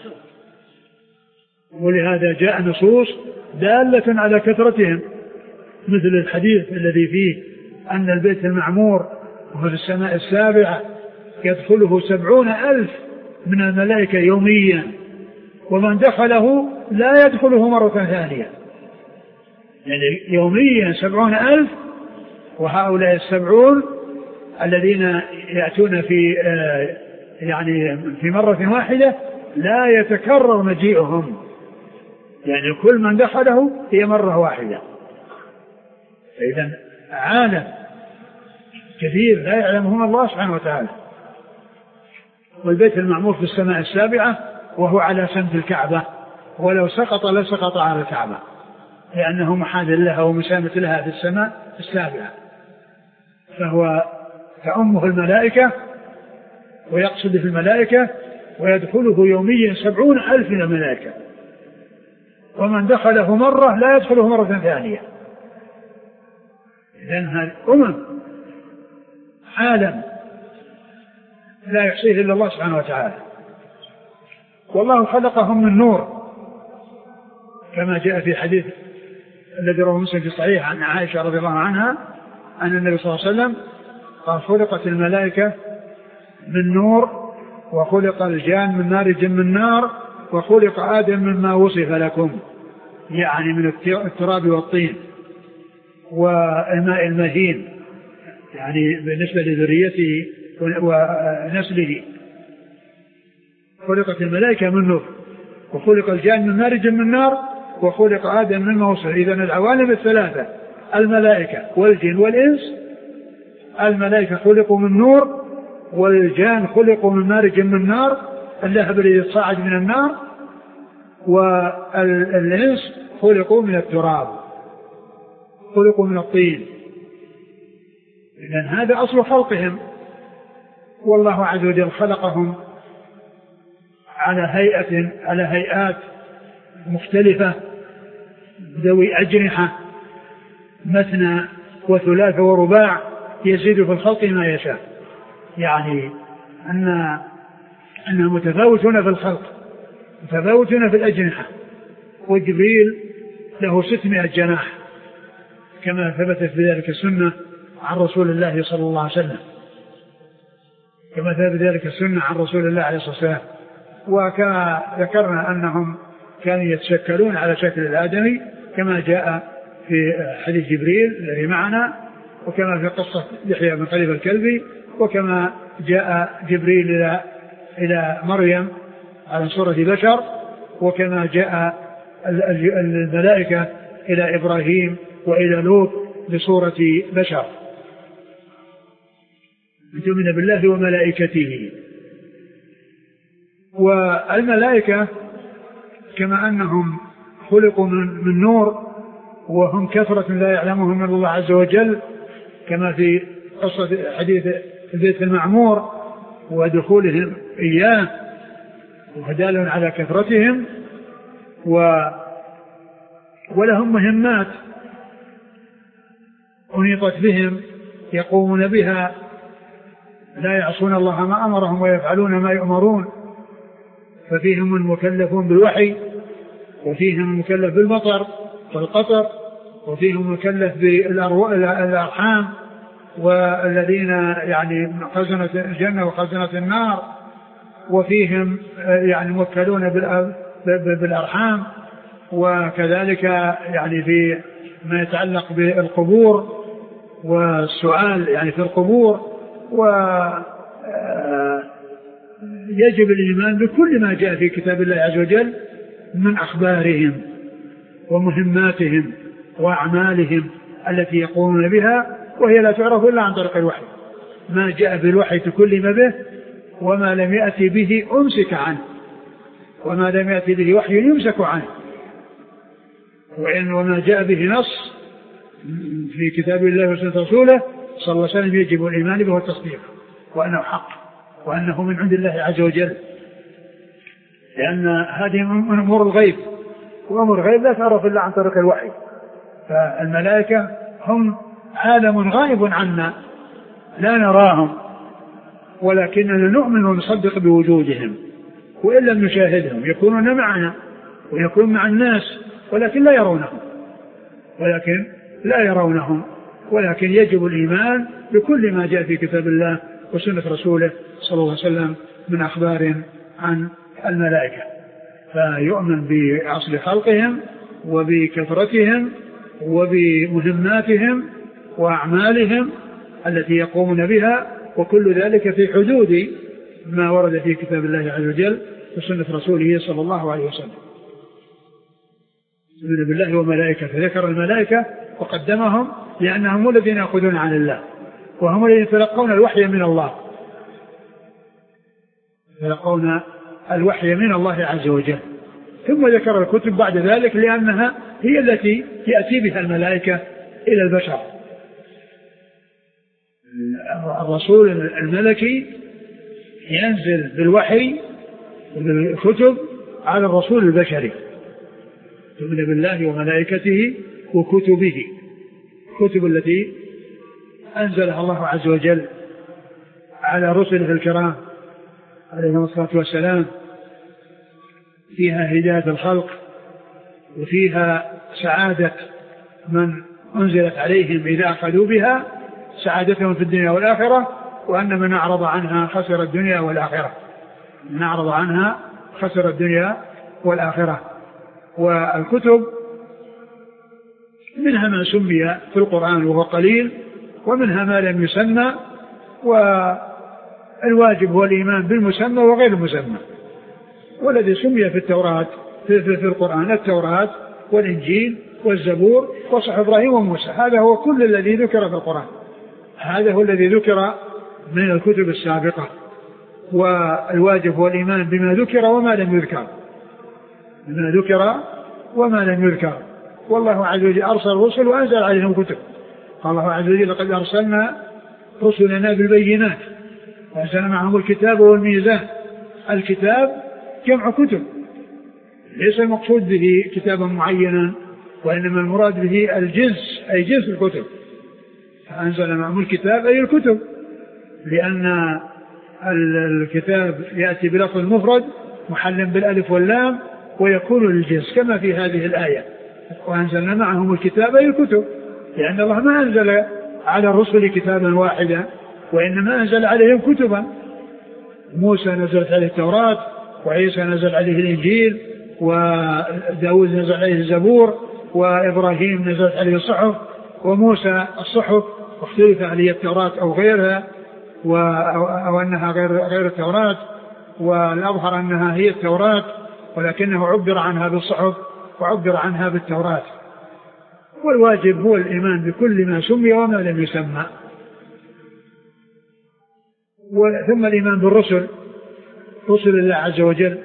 ولهذا جاء نصوص دالة على كثرتهم، مثل الحديث الذي فيه أن البيت المعمور وهو في السماء السابعة يدخله سبعون ألف من الملائكة يوميا، ومن دخله لا يدخله مرة ثانية، يعني يوميا سبعون ألف. وهؤلاء السبعون الذين يأتون في يعني في مرة واحدة لا يتكرر مجيئهم، يعني كل من دخله هي مرة واحدة. إذن عالم كثير لا يعلمهم الله سبحانه وتعالى. والبيت المعمور في السماء السابعة وهو على سمت الكعبة، ولو سقط لسقط على الكعبة، لأنه محاذ لها ومسامة لها في السماء السابعة. فهو تأمه الملائكة ويقصد في الملائكة، ويدخله يوميا سبعون ألف من الملائكة، ومن دخله مرة لا يدخله مرة ثانية. إذن هذه أمم عالم لا يحصيه إلا الله سبحانه وتعالى. والله خلقهم من نور، كما جاء في حديث الذي رواه مسلم في الصحيح عن عائشة رضي الله عنها أن النبي صلى الله عليه وسلم قال خلقت الملائكة من نور، وخلق الجان من مارج من نار، وخلق آدم مما وصف لكم، يعني من التراب والطين والماء المهين، يعني بالنسبة لذريته ونسله. خلقت الملائكة من نور، وخلق الجان من مارج من نار، وخلق آدم مما وصف. إذن العوالم الثلاثة الملائكة والجن والإنس، الملائكة خلقوا من نور، والجان خلقوا من مارج من نار اللهب الذي صعد من النار، والإنس خلقوا من التراب، خلقوا من الطين. إذن هذا أصل خلقهم، والله عز وجل خلقهم على هيئة على هيئات مختلفة ذوي أجنحة مثنى وثلاث ورباع يزيد في الخلق ما يشاء، يعني أن أنهم متفاوتون في الخلق متفاوتون في الأجنحة. وجبريل له ستمائة جناح كما ثبتت في ذلك السنة عن رسول الله صلى الله عليه وسلم كما ثبت ذلك السنة عن رسول الله عليه الصلاة والسلام. وكما ذكرنا أنهم كانوا يتشكلون على شكل الآدمي كما جاء في حديث جبريل الذي معنا، وكما في قصة يحيى بن خليفة الكلبي، وكما جاء جبريل إلى إلى مريم على صورة بشر، وكما جاء الملائكة إلى إبراهيم وإلى لوط بصورة بشر. تؤمن بالله وملائكته. والملائكة كما أنهم خلقوا من نور وهم كثرة لا يعلمهم من الله عز وجل، كما في قصة حديث البيت المعمور ودخولهم إياه ودال على كثرتهم، و ولهم مهمات أنيطت بهم يقومون بها، لا يعصون الله ما أمرهم ويفعلون ما يؤمرون. ففيهم المكلفون بالوحي، وفيهم المكلف بالمطر والقطر، وفيهم المكلف بالأرحام، والذين يعني خزنة الجنة وخزنة النار، وفيهم يعني موكلون بالأرحام، وكذلك يعني في ما يتعلق بالقبور والسؤال يعني في القبور. ويجب الإيمان بكل ما جاء في كتاب الله عز وجل من أخبارهم ومهماتهم وأعمالهم التي يقومون بها، وهي لا تعرف إلا عن طريق الوحي. ما جاء بالوحي تكلم به، وما لم يأتي به أمسك عنه، وما لم يأتي به وحي يمسك عنه. وإن وما جاء به نص في كتاب الله وسنة رسوله صلى الله عليه وسلم يجب الإيمان به والتصديق وأنه حق وأنه من عند الله عز وجل، لأن هذه من أمور الغيب، وأمور الغيب لا تعرف إلا عن طريق الوحي. فالملائكة هم عالم غائب عنا لا نراهم، ولكننا نؤمن ونصدق بوجودهم، وإن لم نشاهدهم يكونون معنا ويكون مع الناس، ولكن لا يرونهم ولكن لا يرونهم ولكن يجب الإيمان بكل ما جاء في كتاب الله وسنة رسوله صلى الله عليه وسلم من أخبار عن الملائكة. فيؤمن بأصل خلقهم وبكثرتهم وبمهماتهم وأعمالهم التي يقومون بها، وكل ذلك في حدود ما ورد في كتاب الله عز وجل وسنة رسوله صلى الله عليه وسلم. يؤمن بالله وملائكته. ذكر الملائكة وقدمهم لأنهم الذين يأخذون عن الله، وهم الذين يتلقون الوحي من الله يتلقون الوحي من الله عز وجل. ثم ذكر الكتب بعد ذلك لأنها هي التي يأتي بها الملائكة إلى البشر. الرسول الملكي ينزل بالوحي بالكتب على الرسول البشري. تؤمن بالله وملائكته وكتبه، الكتب التي أنزلها الله عز وجل على رسله الكرام عليهم الصلاة والسلام، فيها هداية الخلق وفيها سعادة من أنزلت عليهم إذا أخذوا بها، سعادتهم في الدنيا والآخرة، وأن من أعرض عنها خسر الدنيا والآخرة من أعرض عنها خسر الدنيا والآخرة. والكتب منها ما سمي في القرآن وهو قليل، ومنها ما لم يسمى، والواجب هو الإيمان بالمسمى وغير المسمى. والذي سمي في التوراة في, في, في القرآن التوراة والإنجيل والزبور وصحف إبراهيم وموسى، هذا هو كل الذي ذكر في القرآن، هذا هو الذي ذكر من الكتب السابقة. والواجب هو الإيمان بما ذكر وما لم يذكر بما ذكر وما لم يذكر. والله عز وجل أرسل رسل وأنزل عليهم كتب. قال الله عز وجل لقد أرسلنا رسلنا بالبينات وأنزل معهم الكتاب والميزان. الكتاب جمع كتب، ليس المقصود به كتابا معينا وإنما المراد به الجنس أي جنس الكتب. فأنزل معهم الكتاب أي الكتب، لأن الكتاب يأتي بلفظ المفرد محل بالألف واللام ويكون للجنس كما في هذه الآية. وأنزلنا معهم الكتاب أي الكتب، لأن الله ما أنزل على الرسل كتابا واحدا وإنما أنزل عليهم كتبا. موسى نزلت عليه التوراة، وعيسى نزل عليه الإنجيل، وداود نزل عليه الزبور، وإبراهيم نزلت عليه الصحف، وموسى الصحف واختلف عليه التوراة أو غيرها أو أنها غير, غير التوراة، والأظهر أنها هي التوراة ولكنه عبر عنها بالصحف وعبر عنها بالتوراة. والواجب هو الإيمان بكل ما سمي وما لم يسمى. ثم الإيمان بالرسل، رسل الله عز وجل،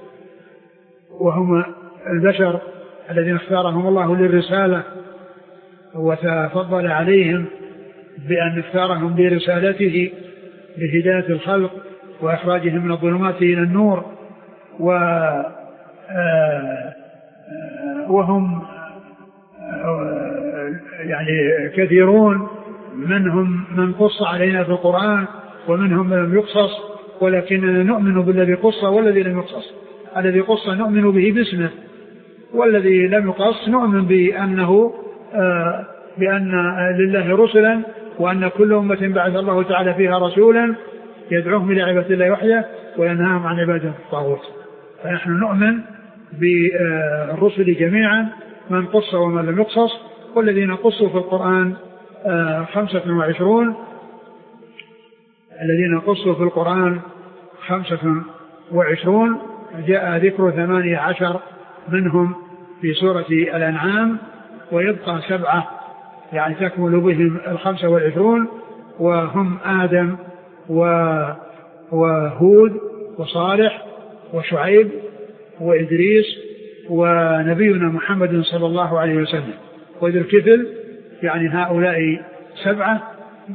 وهم البشر الذين اختارهم الله للرسالة وتفضل عليهم بأن اختارهم برسالته لهداية الخلق وإخراجهم من الظلمات إلى النور. وهم يعني كثيرون، منهم من قص علينا في القرآن ومنهم من لم يقصص، ولكننا نؤمن بالذي قص والذي لم يقصص. الذي قص نؤمن به باسمه، والذي لم يقص نؤمن بأنه آه بأن لله رسلا، وأن كل أمة بعث الله تعالى فيها رسولا يدعوهم إلى عبادة الله وحده وينهاهم عن عبادة الطاغوت. فنحن نؤمن بالرسل جميعا، من قص ومن لم يقصص. والذين قصوا في القرآن آه خمسة وعشرون الذين قصوا في القرآن خمسة وعشرون جاء ذكر ثمانية عشر منهم في سورة الأنعام، ويبقى سبعة يعني تكمل بهم الخمسة والعشرون، وهم آدم وهود وصالح وشعيب وإدريس ونبينا محمد صلى الله عليه وسلم. وذو الكفل يعني هؤلاء سبعة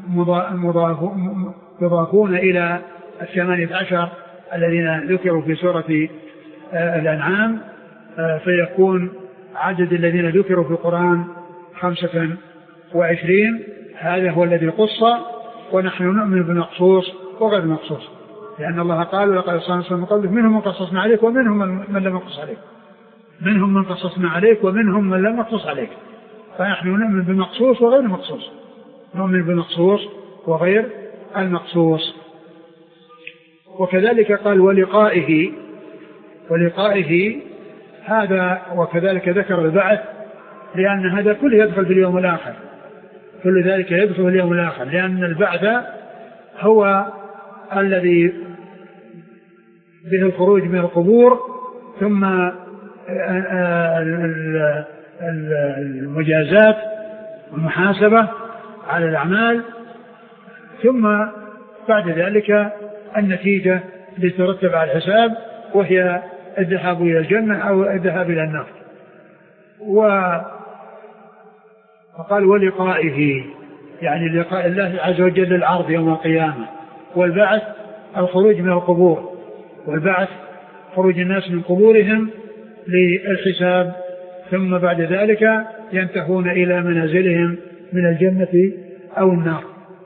مضافون إلى الثمانية عشر الذين ذكروا في سورة الأنعام، فيكون عدد الذين ذكروا في القرآن خمسة وعشرين. هذا هو الذي قص، ونحن نؤمن بمقصوص وغير مقصوص، لأن الله قال ولقد أرسلنا من قبلك منهم من قصصنا عليك ومنهم من لم نقص عليك، منهم من قصصنا عليك ومنهم من لم نقص عليك. فنحن نؤمن بمقصوص وغير مقصوص، نؤمن بمقصوص وغير المقصوص. وكذلك قال ولقائه، ولقائه هذا، وكذلك ذكر البعث، لأن هذا كله يدخل في اليوم الآخر، كل ذلك يدخل في اليوم الآخر، لأن البعث هو الذي به الخروج من القبور، ثم المجازات والمحاسبة على الأعمال، ثم بعد ذلك النتيجة لترتب على الحساب، وهي الذهاب إلى الجنة أو الذهاب إلى النار. وقال ولقائه يعني لقاء الله عز وجل العرض يوم القيامة، والبعث الخروج من القبور، والبعث خروج الناس من قبورهم للحساب، ثم بعد ذلك ينتهون إلى منازلهم من الجنة أو النار.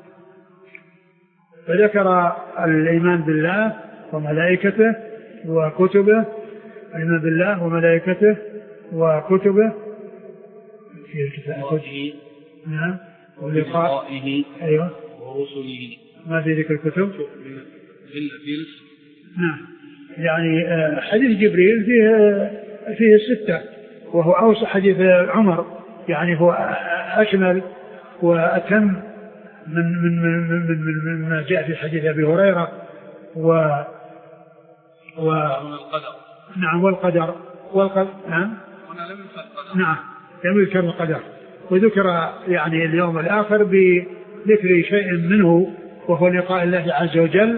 فذكر الإيمان بالله وملائكته وكتبه، الإيمان بالله وملائكته وكتبه في الكتاب، نعم، ولقائه أيوة ورسله، ما في ذكر الكتب نعم. يعني حديث جبريل فيه فيه الستة، وهو أوسع حديث عمر، يعني هو أشمل وأتم من من من من من ما جاء في حديث أبي هريرة. و و نعم والقدر والقدر نعم نعم لم يذكر القدر، وذكر يعني اليوم الآخر بذكر شيء منه وهو لقاء الله عز وجل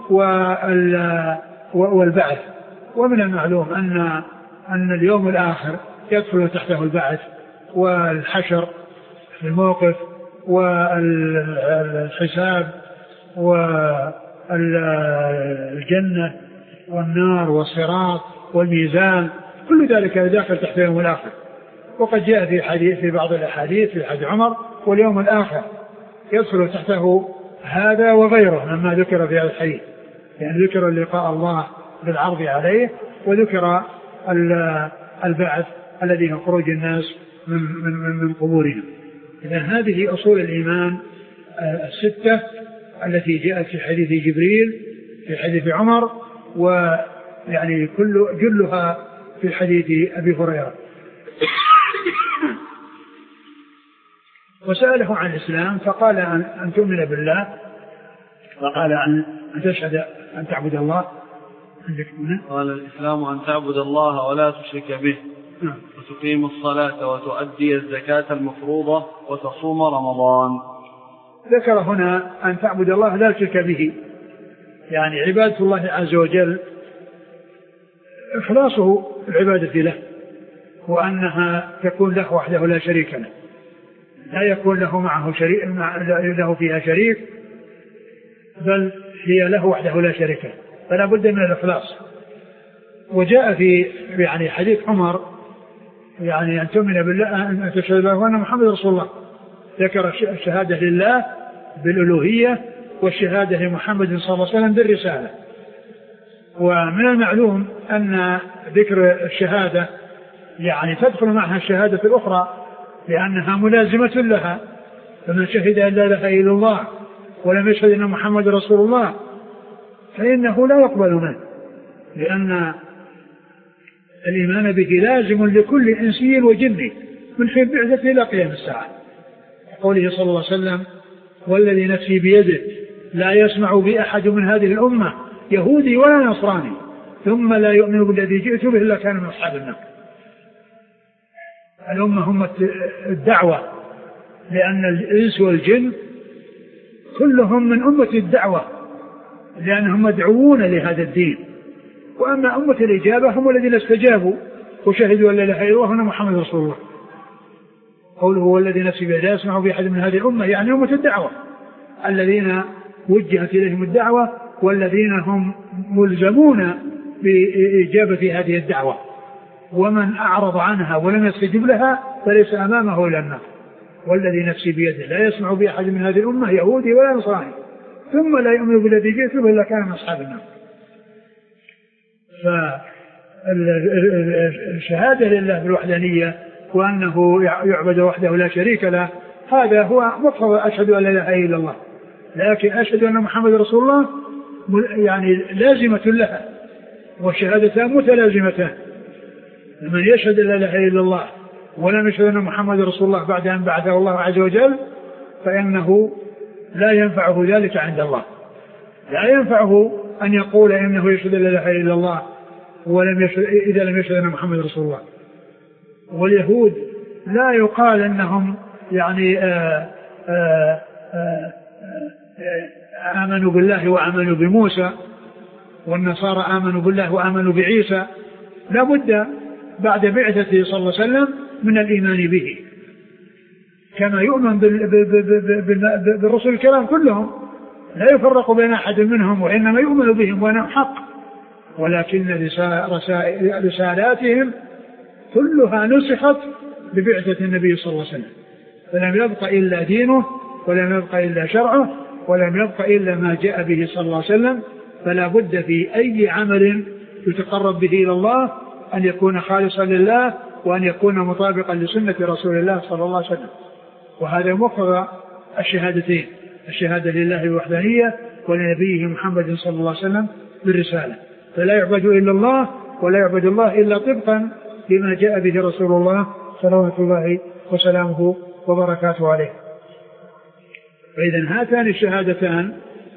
والبعث. ومن المعلوم أن أن اليوم الآخر يدخل تحته البعث والحشر في الموقف والحساب والجنة والنار والصراط والميزان، كل ذلك داخل تحت يوم الآخر. وقد جاء في حديث في بعض الأحاديث في حديث عمر واليوم الآخر يدخل تحته هذا وغيره مما ذكر في هذا الحديث، يعني ذكر لقاء الله بالعرض عليه، وذكر البعث الذي هو خروج الناس من, من, من قبورهم. إذن هذه أصول الإيمان الستة التي جاءت في حديث جبريل في حديث عمر، ويعني كل جلها في حديث أبي هريرة. وسأله عن الإسلام فقال أن تؤمن بالله، فقال أن تشهد أن تعبد الله. قال الإسلام أن تعبد الله ولا تشرك به وتقيم الصلاة وتؤدي الزكاة المفروضة وتصوم رمضان. ذكر هنا أن تعبد الله لا تشرك به، يعني عبادة الله عز وجل إخلاصه العبادة له، وأنها تكون له وحده لا شريك له، لا يكون له معه شريك له فيها شريك، بل هي له وحده لا شريك له، فلا بد من الإخلاص. وجاء في يعني حديث عمر يعني أن تؤمن بالله أن تشهد له وأن محمد رسول الله، ذكر الشهادة لله بالألوهية والشهادة لمحمد صلى الله عليه وسلم بالرسالة. ومن المعلوم أن ذكر الشهادة يعني تدخل معها الشهادة الأخرى لأنها ملازمة لها، فمن شهد أن لا إله إلا الله ولم يشهد أن محمد رسول الله فإنه لا يقبل منه، لأن الإيمان به لازم لكل إنسي وجني من حين بعثته إلى قيام الساعة. قوله صلى الله عليه وسلم والذي نفسي بيده لا يسمع بأحد من هذه الأمة يهودي ولا نصراني ثم لا يؤمن بالذي جئت به إلا كان من أصحاب النار. الأمة هم الدعوة، لأن الإنس والجن كلهم من أمة الدعوة لأنهم مدعوون لهذا الدين. وأما أمة الإجابة هم الذين استجابوا وشهدوا أن لا إله إلا الله وأن محمد رسول الله. قوله والذي نفسي بيده لا يسمع بأحد من هذه الأمة يعني أمة الدعوة الذين وجهت إليهم الدعوة والذين هم ملزمون بإجابة هذه الدعوة، ومن أعرض عنها ولم يستجب لها فليس أمامه إلا النار. والذي نفسي بيده لا يسمع بأحد من هذه الأمة يهودي ولا نصراني ثم لا يؤمن بالذي جئت به إلا كان من أصحاب النار. فالشهادة لله بالوحدانية وأنه يعبد وحده لا شريك له هذا هو مقتضى أشهد أن لا إله إلا الله، لكن أشهد أن محمد رسول الله يعني لازمة لها، والشهادتان متلازمتان. من يشهد أن لا إله إلا الله ولم يشهد أن محمد رسول الله بعد أن بعثه الله عز وجل فإنه لا ينفعه ذلك عند الله، لا ينفعه أن يقول إنه يشهد أن لا إله إلا الله ولم يشهد إذا لم يشهد أن محمد رسول الله. واليهود لا يقال أنهم يعني آآ آآ آآ آمنوا بالله وآمنوا بموسى، والنصارى آمنوا بالله وآمنوا بعيسى، لا بد بعد بعثته صلى الله عليه وسلم من الإيمان به كما يؤمن بالرسل الكرام كلهم، لا يفرق بين أحد منهم وإنما يؤمن بهم وأنهم حق، ولكن رسالاتهم كلها نسخت ببعثة النبي صلى الله عليه وسلم، فلم يبق إلا دينه ولم يبق إلا شرعه ولم يبق إلا ما جاء به صلى الله عليه وسلم. فلا بد في أي عمل يتقرب به إلى الله أن يكون خالصا لله وأن يكون مطابقا لسنة رسول الله صلى الله عليه وسلم. وهذا مقتضى الشهادتين، الشهادة لله بالوحدانية ولنبيه محمد صلى الله عليه وسلم بالرسالة. فلا يعبد إلا الله ولا يعبد الله إلا طبقا لما جاء به رسول الله صلوات الله وسلامه وبركاته عليه. فإذن هاتان الشهادتان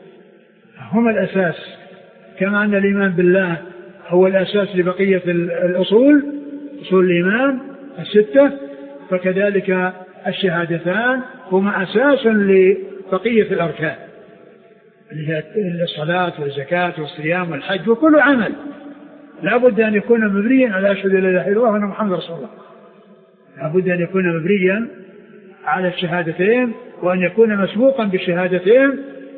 هما الأساس، كما أن الإيمان بالله هو الأساس لبقية الأصول أصول الإيمان الستة، فكذلك الشهادتان هما أساس لبقية الأركان اللي هي الصلاة والزكاة والصيام والحج وكل عمل لا بد أن يكون مبنيا على أشهد أن لا إله إلا الله وأن محمد رسول الله، لا بد أن يكون مبنيا على الشهادتين وأن يكون مسبوقا بالشهادتين.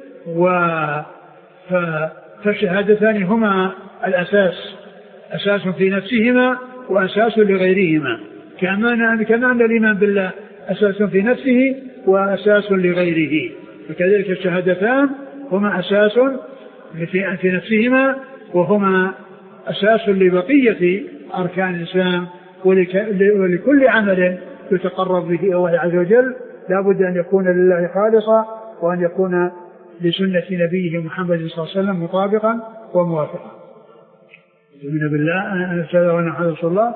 فالشهادتان هما الأساس، أساس في نفسهما وأساس لغيرهما، كما كما أن الإيمان بالله أساس في نفسه وأساس لغيره، وكذلك الشهادتان هما أساس في نفسهما وهما أساس لبقية أركان الإسلام، ولكل عمل يتقرب به إلى الله عز وجل لا بد أن يكون لله خالصا، وأن يكون لسنة نبيه محمد صلى الله عليه وسلم مطابقا وموافقا. يؤمن بالله أن أشهد أن محمد رسول الله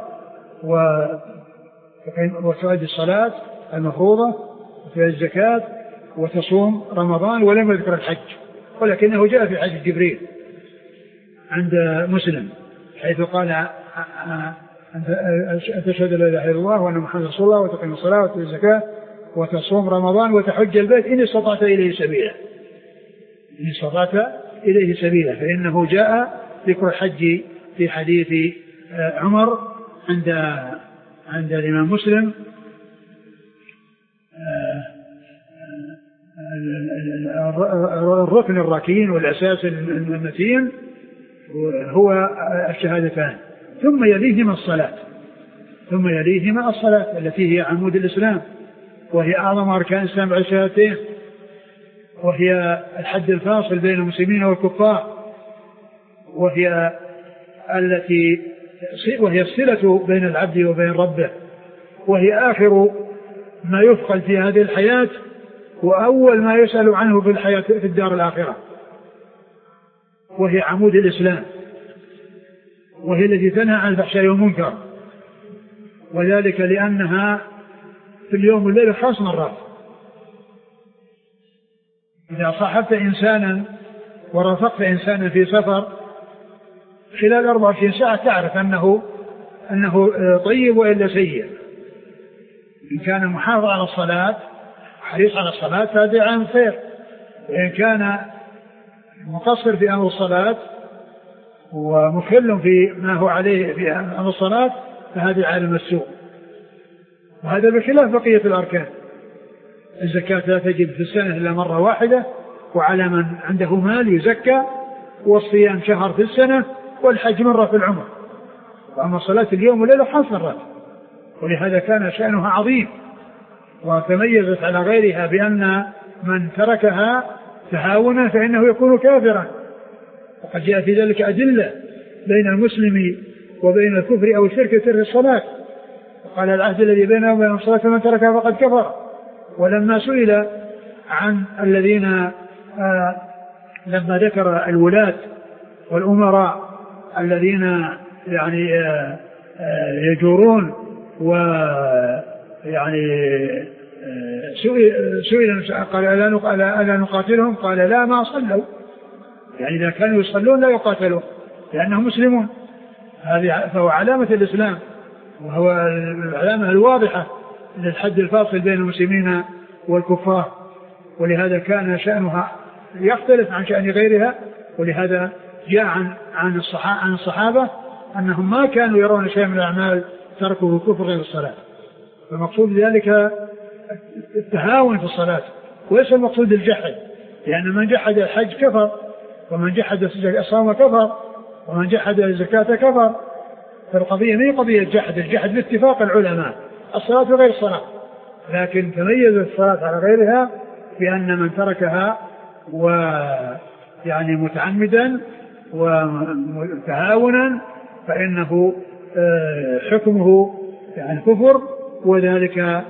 وتؤدي الصلاة المفروضة وتؤدي الزكاة وتصوم رمضان، ولم يذكر الحج، ولكنه جاء في حديث جبريل عند مسلم حيث قال أن تشهد لا إله إلا الله وأن محمد رسول الله وتقيم الصلاة وتؤدي الزكاة وتصوم رمضان وتحج البيت إن استطعت إليه سبيلا، إن استطعت إليه سبيلا، فإنه جاء ذكر الحج في حديث عمر عند عند الإمام مسلم الركن الركين والأساس المتين هو الشهادتان، ثم يليهما الصلاة ثم يليهما الصلاة التي هي عمود الإسلام، وهي أعظم أركان الإسلام بعد الشهادتين، وهي الحد الفاصل بين المسلمين والكفار، وهي التي وهي الصلة بين العبد وبين ربه، وهي آخر ما يفقد في هذه الحياة وأول ما يسأل عنه في الحياة في الدار الآخرة، وهي عمود الإسلام، وهي التي تنهى عن الفحشاء والمنكر، وذلك لأنها في اليوم والليل خمس مرات. إذا صاحبت إنسانا ورافقت إنسانا في سفر خلال أربع وعشرين ساعة تعرف أنه أنه طيب وإلا سيء. إن كان محافظ على الصلاة حريص على الصلاة فهذا عام خير، وإن كان مقصر في أمر الصلاة ومخل في ما هو عليه في أمر الصلاة فهذا عالم السوء. وهذا بخلاف بقية الأركان. الزكاة لا تجب في السنة إلا مرة واحدة، وعلى من عنده مال يزكى، والصيام شهر في السنة، والحج مرة في العمر. وأما صلاة اليوم والليلة خمس مرات، ولهذا كان شأنها عظيم وتميزت على غيرها بأن من تركها تهاونا فإنه يكون كافرا، وقد جاء في ذلك أدلة بين المسلم وبين الكفر أو الشرك ترك الصلاة، وقال العهد الذي بيننا وبين الصلاة فمن تركها فقد كفر. ولما سئل عن الذين آه لما ذكر الولاة والأمراء الذين يعني آه آه يجورون ويعني سئل سئل قال ألا نقاتلهم؟ قال لا ما صلوا، يعني إذا كانوا يصلون لا يقاتلون لأنهم مسلمون. هذه فهو علامة الإسلام، وهو العلامة الواضحة للحد الفاصل بين المسلمين والكفار، ولهذا كان شأنها يختلف عن شأن غيرها. ولهذا جاء عن عن الصحابة, عن الصحابة أنهم ما كانوا يرون شيء من الأعمال تركوا الكفر غير الصلاة. فمقصود ذلك التهاون في الصلاة وليس المقصود الجحد، لأن من جحد الحج كفر، ومن جحد الصوم كفر، ومن جحد الزكاة كفر. فالقضية ما هي قضية جحد، الجحد باتفاق العلماء الصلاة غير الصلاة، لكن تميزت الصلاة على غيرها بأن من تركها ويعني متعمدا وتهاونا فإنه حكمه يعني كفر، وذلك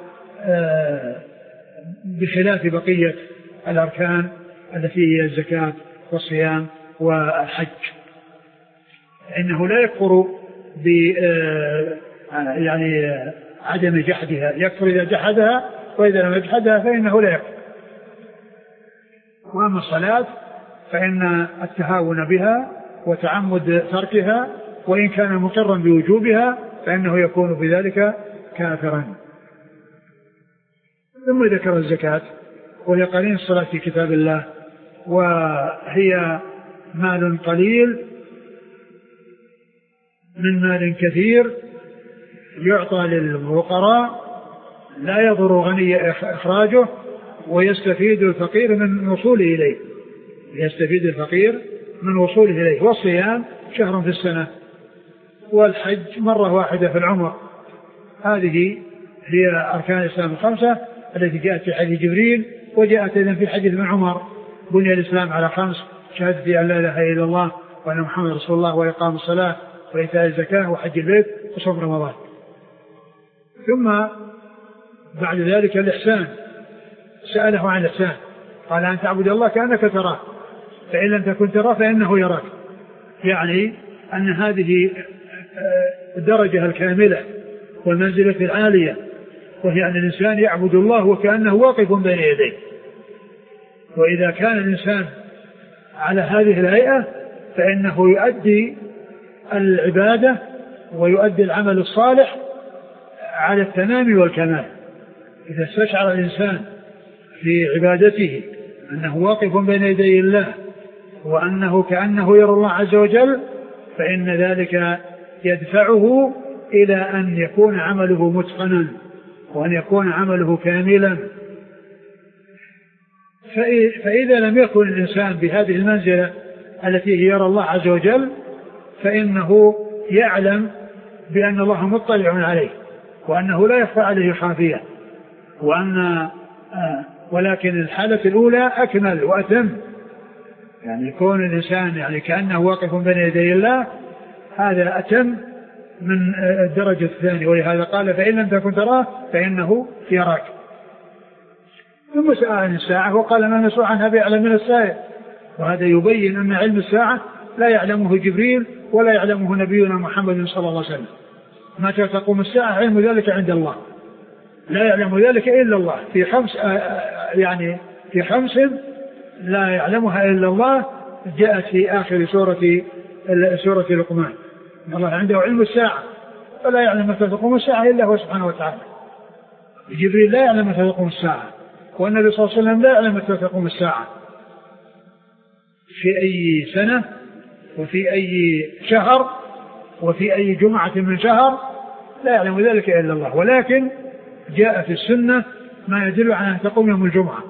بخلاف بقية الأركان التي هي الزكاة والصيام والحج، إنه لا يكفر ب يعني عدم جحدها، يكفر إذا جحدها، وإذا لم يجحدها فإنه لا يكفر. وأما الصلاة فإن التهاون بها وتعمد تركها وإن كان مقرا بوجوبها فإنه يكون بذلك كافرا. ثم ذكر الزكاة وهي قرين الصلاة في كتاب الله، وهي مال قليل من مال كثير يعطى للفقراء لا يضر غني إخراجه، ويستفيد الفقير من وصوله إليه يستفيد الفقير من وصوله إليه. والصيام شهر في السنة، والحج مرة واحدة في العمر. هذه هي أركان الإسلام الخمسة التي جاءت في حديث جبريل، وجاءت أيضا في حديث ابن عمر: بني الإسلام على خمس: شهادة أن لا إله إلا الله وأن محمد رسول الله وإقام الصلاة وإيتاء الزكاة وحج البيت وصوم رمضان. ثم بعد ذلك الإحسان، سأله عن الإحسان قال: أن تعبد الله كأنك تراه فإن لم تكن تراه فإنه يراك. يعني أن هذه الدرجة الكاملة والمنزلة العالية، وهي أن الإنسان يعبد الله وكأنه واقف بين يديه. وإذا كان الإنسان على هذه الهيئة فإنه يؤدي العبادة ويؤدي العمل الصالح على التمام والكمال. إذا استشعر الإنسان في عبادته أنه واقف بين يدي الله وأنه كأنه يرى الله عز وجل، فإن ذلك يدفعه إلى أن يكون عمله متقنا وأن يكون عمله كاملا. فإذا لم يكن الإنسان بهذه المنزلة التي هي يرى الله عز وجل، فإنه يعلم بأن الله مطلع عليه وأنه لا يخفى عليه خافية، وأن ولكن الحالة الأولى أكمل وأتم، يعني يكون الإنسان يعني كأنه واقف بين يدي الله، هذا أتم من الدرجة الثانية. ولهذا قال: فإن لم تكن تراه فإنه يراك. ثم سأل عن الساعة وقال: ما مسؤول عنها بأعلم من السائل. وهذا يبين أن علم الساعة لا يعلمه جبريل ولا يعلمه نبينا محمد صلى الله عليه وسلم. متى تقوم الساعة علم ذلك عند الله، لا يعلم ذلك إلا الله. في خمس يعني في خمس لا يعلمها إلا الله، جاءت في آخر سورة سورة لقمان: إن الله عنده علم الساعة ولا يعلم متى تقوم الساعة إلا هو سبحانه وتعالى. جبريل لا يعلم متى تقوم الساعة، والنبي صلى الله عليه وسلم لا يعلم متى تقوم الساعة، في أي سنة وفي أي شهر وفي أي جمعة من شهر، لا يعلم ذلك إلا الله. ولكن جاء في السنة ما يدل على أن تقوم يوم الجمعة،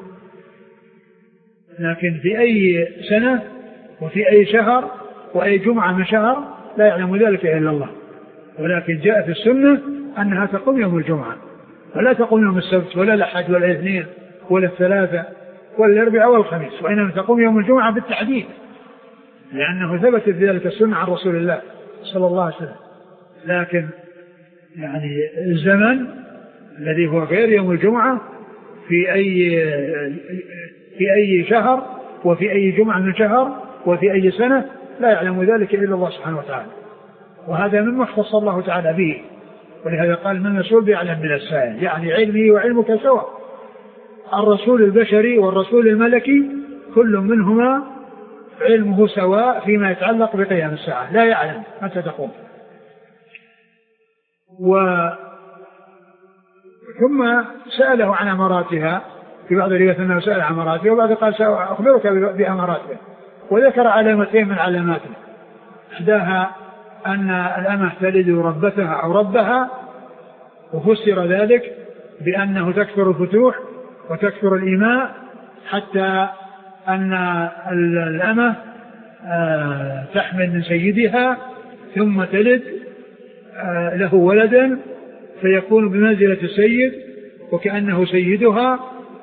لكن في أي سنة وفي أي شهر وأي جمعة من شهر لا يعلم ذلك إلا الله. ولكن جاء في السنة أنها تقوم يوم الجمعة، ولا تقوم يوم السبت ولا الأحد ولا الاثنين ولا الثلاثة ولا الأربعاء والخميس، وإنما تقوم يوم الجمعة بالتحديد، لأنه ثبت في ذلك السنة عن رسول الله صلى الله عليه وسلم. لكن يعني الزمن الذي هو غير يوم الجمعة في أي في أي شهر وفي أي جمعة من شهر وفي أي سنة لا يعلم ذلك إلا الله سبحانه وتعالى، وهذا مما اختص الله تعالى به. ولهذا قال: من المسؤول بأعلم من السائل، يعني علمي وعلمك سواء. الرسول البشري والرسول الملكي كل منهما علمه سواء فيما يتعلق بقيام الساعة، لا يعلم متى تقوم. و ثم سأله عن أماراتها، في بعض الروايات أنه سأل عن أماراتها، وبعض قال: سأخبرك بأماراتها، وذكر علامتين من علاماتها. إحداها أن الأمة تلد ربتها أو ربها، وفسر ذلك بأنه تكثر الفتوح وتكثر الإيماء، حتى أن الأمة تحمل من سيدها ثم تلد له ولدا فيكون بمنزلة السيد وكأنه سيدها.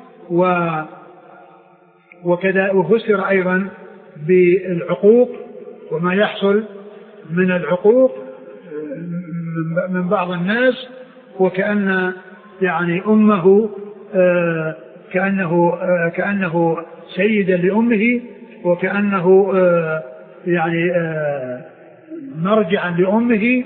وكذا وفسر أيضا بالعقوق وما يحصل من العقوق من بعض الناس، وكأن يعني أمه كأنه كأنه سيدا لأمه، وكأنه يعني مرجعا لأمه،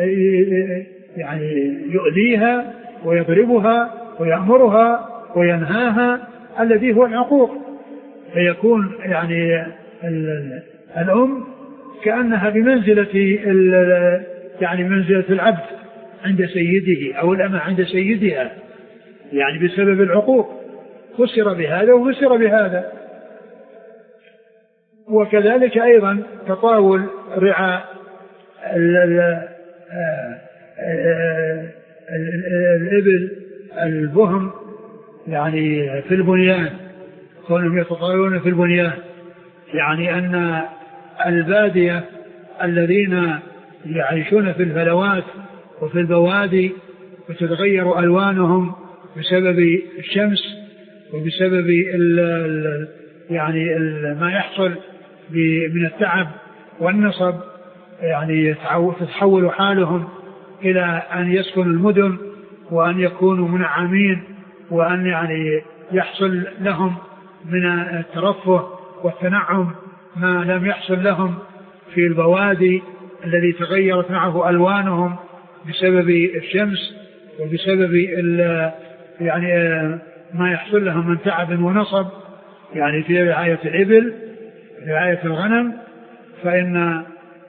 يعني يؤذيها ويضربها ويأمرها وينهاها، الذي هو العقوق. فيكون يعني الأم كأنها بمنزلة يعني منزلة العبد عند سيده أو الأمة عند سيدها، يعني بسبب العقوق. فسر بهذا وفسر بهذا. وكذلك أيضا تطاول رعاء الإبل البهم يعني في البنيان، كونهم يتطاولون في البنيان، يعني أن البادية الذين يعيشون في الفلوات وفي البوادي وتتغير ألوانهم بسبب الشمس وبسبب ال ال يعني ال ما يحصل من التعب والنصب، يعني تتحول حالهم إلى أن يسكنوا المدن وأن يكونوا منعمين، وأن يعني يحصل لهم من الترفه والتنعم ما لم يحصل لهم في البوادي الذي تغيرت معه ألوانهم بسبب الشمس وبسبب يعني ما يحصل لهم من تعب ونصب، يعني في رعاية الإبل رعاية الغنم. فإن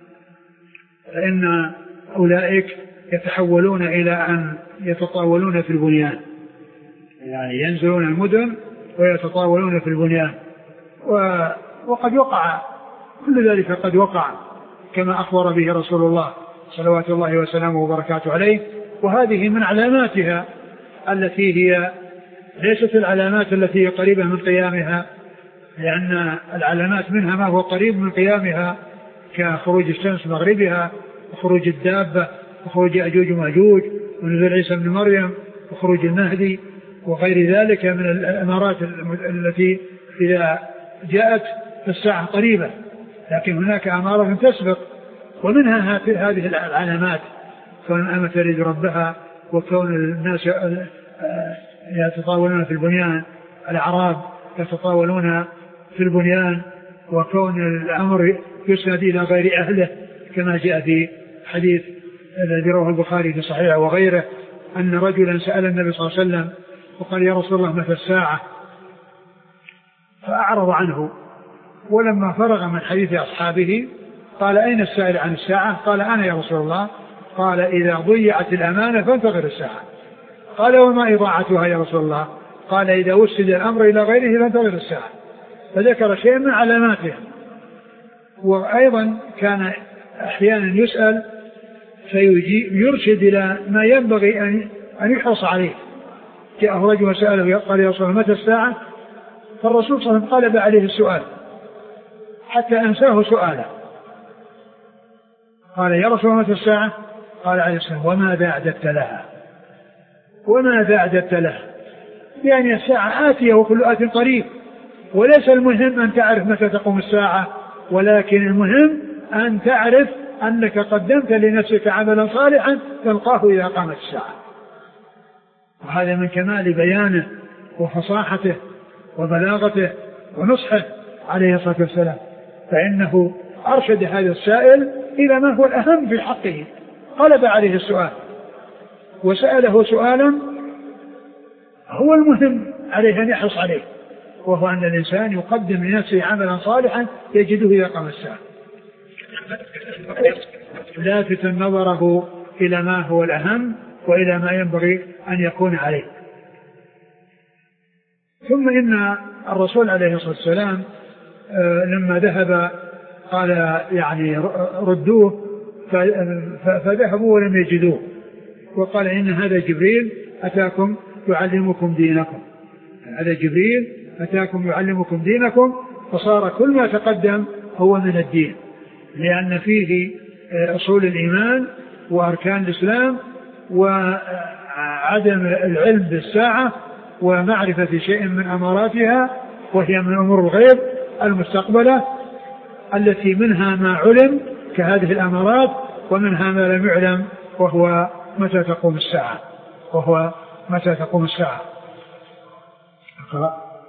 فإن أولئك يتحولون إلى أن يتطاولون في البنيان، يعني ينزلون المدن ويتطاولون في البنيان. وقد وقع كل ذلك، قد وقع كما أخبر به رسول الله صلوات الله وسلامه وبركاته عليه. وهذه من علاماتها التي هي ليست العلامات التي قريبة من قيامها، لأن العلامات منها ما هو قريب من قيامها كخروج الشمس مغربها وخروج الدابة وخروج أجوج وماجوج ونزول عيسى بن مريم وخروج المهدي وغير ذلك من الأمارات التي إذا جاءت الساعة قريبة. لكن هناك أمارة تسبق، ومنها هذه العلامات، كون الأمة تلد ربها، وكون الناس يتطاولون في البنيان، الأعراب يتطاولون في البنيان، وكون الأمر يسند إلى غير أهله كما جاء في حديث الذي رواه البخاري في صحيحه وغيره أن رجلا سأل النبي صلى الله عليه وسلم وقال يا رسول الله متى الساعة؟ فأعرض عنه، ولما فرغ من حديث أصحابه قال أين السائل عن الساعة؟ قال أنا يا رسول الله. قال إذا ضيعت الأمانة فانتظر الساعة. قال وما إضاعتها يا رسول الله؟ قال إذا وسد الأمر إلى غيره فانتظر الساعة. فذكر شيء من علاماتها. وأيضا كان أحيانا يسأل فيرشد إلى ما ينبغي أن يحرص عليه. جاءه رجل وسأله قال يا رسول الله متى الساعة؟ فالرسول صلى الله عليه وسلم قلب عليه السؤال حتى أنساه سؤاله. قال يا رسول الله متى الساعة؟ قال عليه السلام وماذا أعددت لها؟ وماذا أعددت لها؟ يعني الساعة آتية وكل آت قريب، وليس المهم أن تعرف متى تقوم الساعة، ولكن المهم أن تعرف أنك قدمت لنفسك عملا صالحا تلقاه إذا قامت الساعة. وهذا من كمال بيانه وفصاحته وبلاغته ونصحه عليه الصلاة والسلام، فإنه أرشد هذا السائل إلى ما هو الأهم في حقه، قلب عليه السؤال وسأله سؤالا هو المهم عليه أن يحرص عليه، وهو أن الإنسان يقدم لنفسه عملا صالحا يجده إذا قام الساعة، لافتا نظره إلى ما هو الأهم وإلى ما ينبغي أن يكون عليه. ثم إن الرسول عليه الصلاة والسلام لما ذهب قال يعني ردوه، فذهبوا ولم يجدوه، وقال إن هذا جبريل أتاكم يعلمكم دينكم، هذا جبريل أتاكم يعلمكم دينكم. فصار كل ما تقدم هو من الدين، لأن فيه أصول الإيمان وأركان الإسلام وعدم العلم بالساعة ومعرفة شيء من أماراتها، وهي من أمور الغيب المستقبلة التي منها ما علم كهذه الأمارات، ومنها ما لم يعلم وهو متى تقوم الساعة وهو متى تقوم الساعة. أقرأ.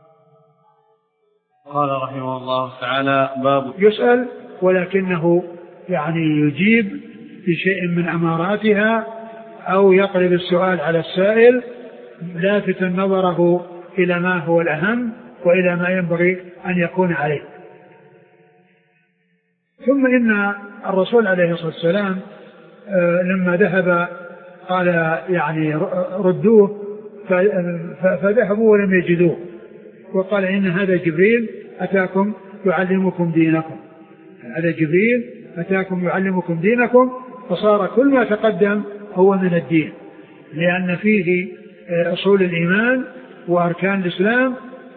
قال رحمه الله تعالى باب يسأل ولكنه يعني يجيب بشيء من أماراتها أو يقلب السؤال على السائل لافتا نظره إلى ما هو الأهم وإلى ما ينبغي أن يكون عليه. ثم إن الرسول عليه الصلاة والسلام لما ذهب قال يعني ردوه، فذهبوا ولم يجدوه، وقال إن هذا جبريل أتاكم يعلمكم دينكم، هذا جبريل أتاكم يعلمكم دينكم. فصار كل ما تقدم هو من الدين، لأن فيه أصول الإيمان وأركان الإسلام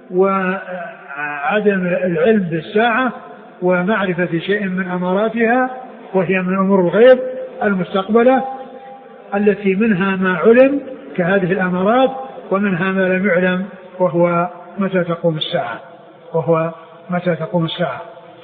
وعدم العلم بالساعة ومعرفة شيء من أماراتها، وهي من أمور الغيب المستقبلة التي منها ما علم كهذه الأمارات ومنها ما لم يعلم وهو متى تقوم الساعة وهو متى تقوم الساعة.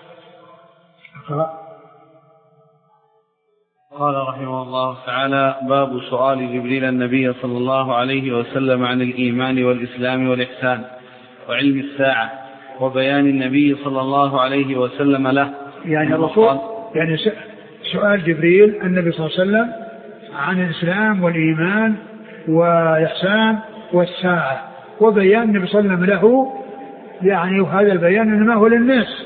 قال رحمه الله تعالى: باب سؤال جبريل النبي صلى الله عليه وسلم عن الإيمان والإسلام والإحسان وعلم الساعة وبيان النبي صلى الله عليه وسلم له. يعني الرسول يعني سؤال جبريل النبي صلى الله عليه وسلم عن الإسلام والإيمان والإحسان والساعة وبيان النبي صلى الله عليه وسلم له، يعني وهذا البيان إنما هو للناس.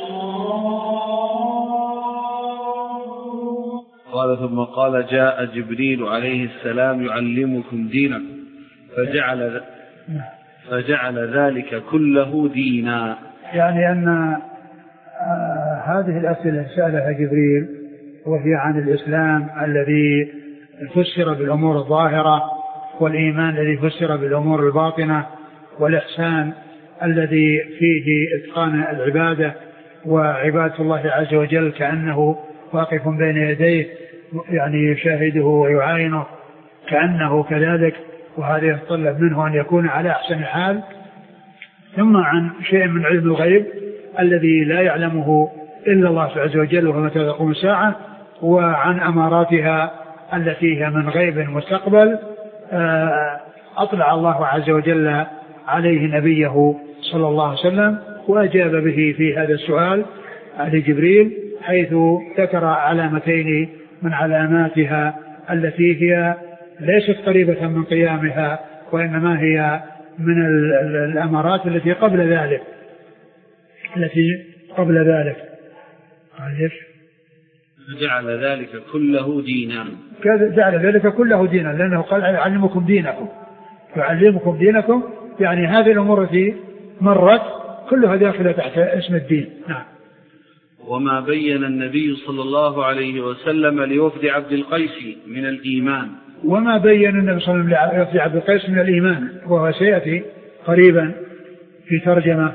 قال ثم قال: جاء جبريل عليه السلام يعلمكم دينكم فجعل فجعل ذلك كله دينا. يعني أن آه هذه الأسئلة سألها جبريل وهي عن الإسلام الذي فسر بالأمور الظاهرة، والإيمان الذي فسر بالأمور الباطنة، والإحسان الذي فيه إتقان العبادة وعبادة الله عز وجل كأنه واقف بين يديه يعني يشاهده ويعاينه كأنه كذلك، وهذا يتطلب منه أن يكون على أحسن حال. ثم عن شيء من علم الغيب الذي لا يعلمه إلا الله عز وجل وهو متى تقوم الساعة، وعن أماراتها التي هي من غيب مستقبل أطلع الله عز وجل عليه نبيه صلى الله عليه وسلم وأجاب به في هذا السؤال على جبريل، حيث ذكر علامتين من علاماتها التي هي ليست قريبة من قيامها، وإنما هي من الأمارات التي قبل ذلك التي قبل ذلك قال جعل ذلك كله دينا. جعل ذلك كله دينا، لأنه قال يعلمكم دينكم، يعلمكم دينكم، يعني هذه الأمور التي مرت كلها داخلة تحت اسم الدين. نعم. وما بين النبي صلى الله عليه وسلم لوفد عبد القيس من الإيمان. وما بين النبي صلى الله عليه وسلم لوفد عبد القيس من الإيمان، وهو سيأتي قريبا في ترجمة.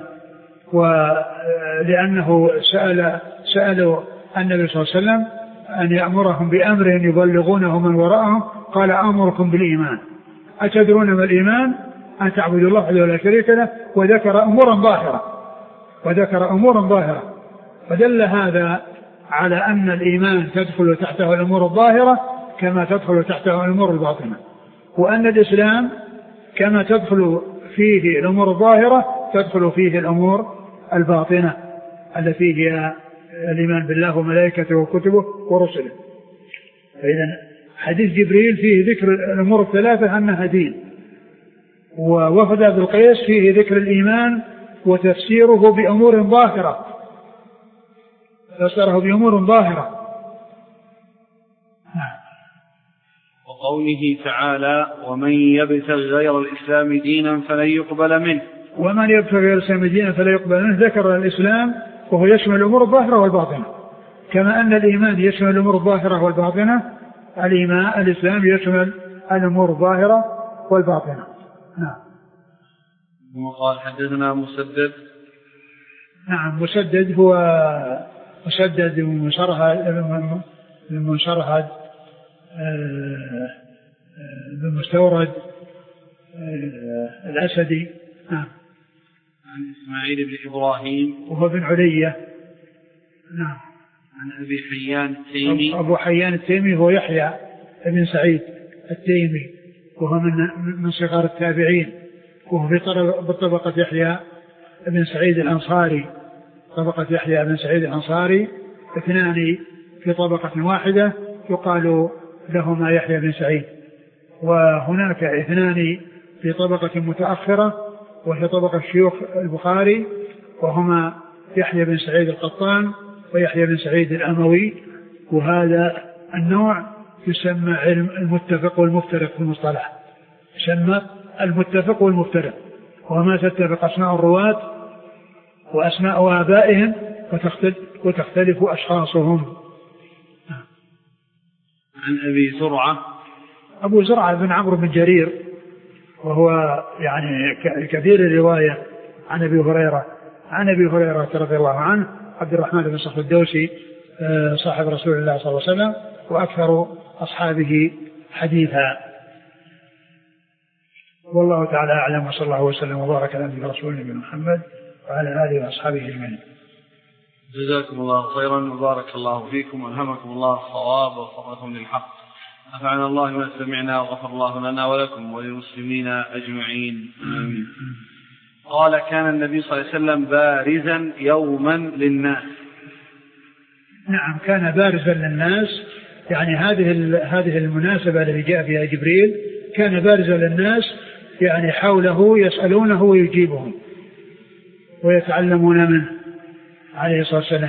ولأنه سأل سألوا النبي صلى الله عليه وسلم أن يأمرهم بأمر يبلغونه من وراءهم، قال: أمركم بالإيمان. أتدرون ما الإيمان؟ أن تعبدوا الله وحده لا شريك له، وذكر أمورا ظاهرة وذكر أمورا ظاهرة فدل هذا على أن الإيمان تدخل تحته الأمور الظاهرة كما تدخل تحته الأمور الباطنة، وأن الإسلام كما تدخل فيه الأمور الظاهرة تدخل فيه الأمور الباطنة التي هي الإيمان بالله وملائكته وكتبه ورسله. فإذا حديث جبريل فيه ذكر الأمور الثلاثة أنها دين، ووفد عبد القيس فيه ذكر الإيمان وتفسيره بأمور ظاهرة فسره بأمور ظاهرة. وقوله تعالى: ومن يبتغ غير الإسلام دينا فلن يقبل منه. ومن يبتغ غير الإسلام دينا فلن يقبل منه، ذكر الإسلام وهو يشمل الأمور الظاهرة والباطنة، كما أن الإيمان يشمل الأمور الظاهرة والباطنة، الإيمان الإسلام يشمل الأمور الظاهرة والباطنة. نعم. وقال: حدثنا مسدد. نعم، مسدد هو مسدد من منشرهد بن مستورد الأسدي. نعم. عن إسماعيل بن إبراهيم وهو بن علية. نعم. عن أبي حيان التيمي. أبو حيان التيمي هو يحيى بن سعيد التيمي، وهو من من صغار التابعين، وهو في طبقة يحيى بن سعيد الأنصاري. طبقة يحيى بن سعيد الأنصاري اثنان في طبقة واحدة يقال لهما يحيى بن سعيد، وهناك اثنان في طبقة متأخرة وهي طبقة شيوخ البخاري، وهما يحيى بن سعيد القطان ويحيى بن سعيد الأموي. وهذا النوع يسمى علم المتفق والمفترق في المصطلح، يسمى المتفق والمفترق، وما تتفق أسماء الرواة وأسماء آبائهم وتختلف, وتختلف أشخاصهم. عن أبي زرعة. أبو زرعة بن عمرو بن جرير، وهو يعني كثير الرواية عن أبي هريرة عن أبي هريرة رضي الله عنه، عبد الرحمن بن صخر الدوسي صاحب رسول الله صلى الله عليه وسلم، وأكثر أصحابه حديثا. والله تعالى أعلم، وصلى الله وسلم وبارك على نبينا رسول الله محمد وعلى آله وأصحابه أجمعين. جزاكم الله خيرا وبارك الله فيكم والهمكم الله الصواب ووفقكم للحق. نفعنا الله ما سمعنا وغفر الله لنا ولكم وللمسلمين أجمعين آمين. قال كان النبي صلى الله عليه وسلم بارزا يوما للناس. نعم كان بارزا للناس، يعني هذه هذه المناسبة التي جاء فيها جبريل كان بارزا للناس، يعني حوله يسألونه ويجيبهم ويتعلمون منه عليه الصلاة والسلام.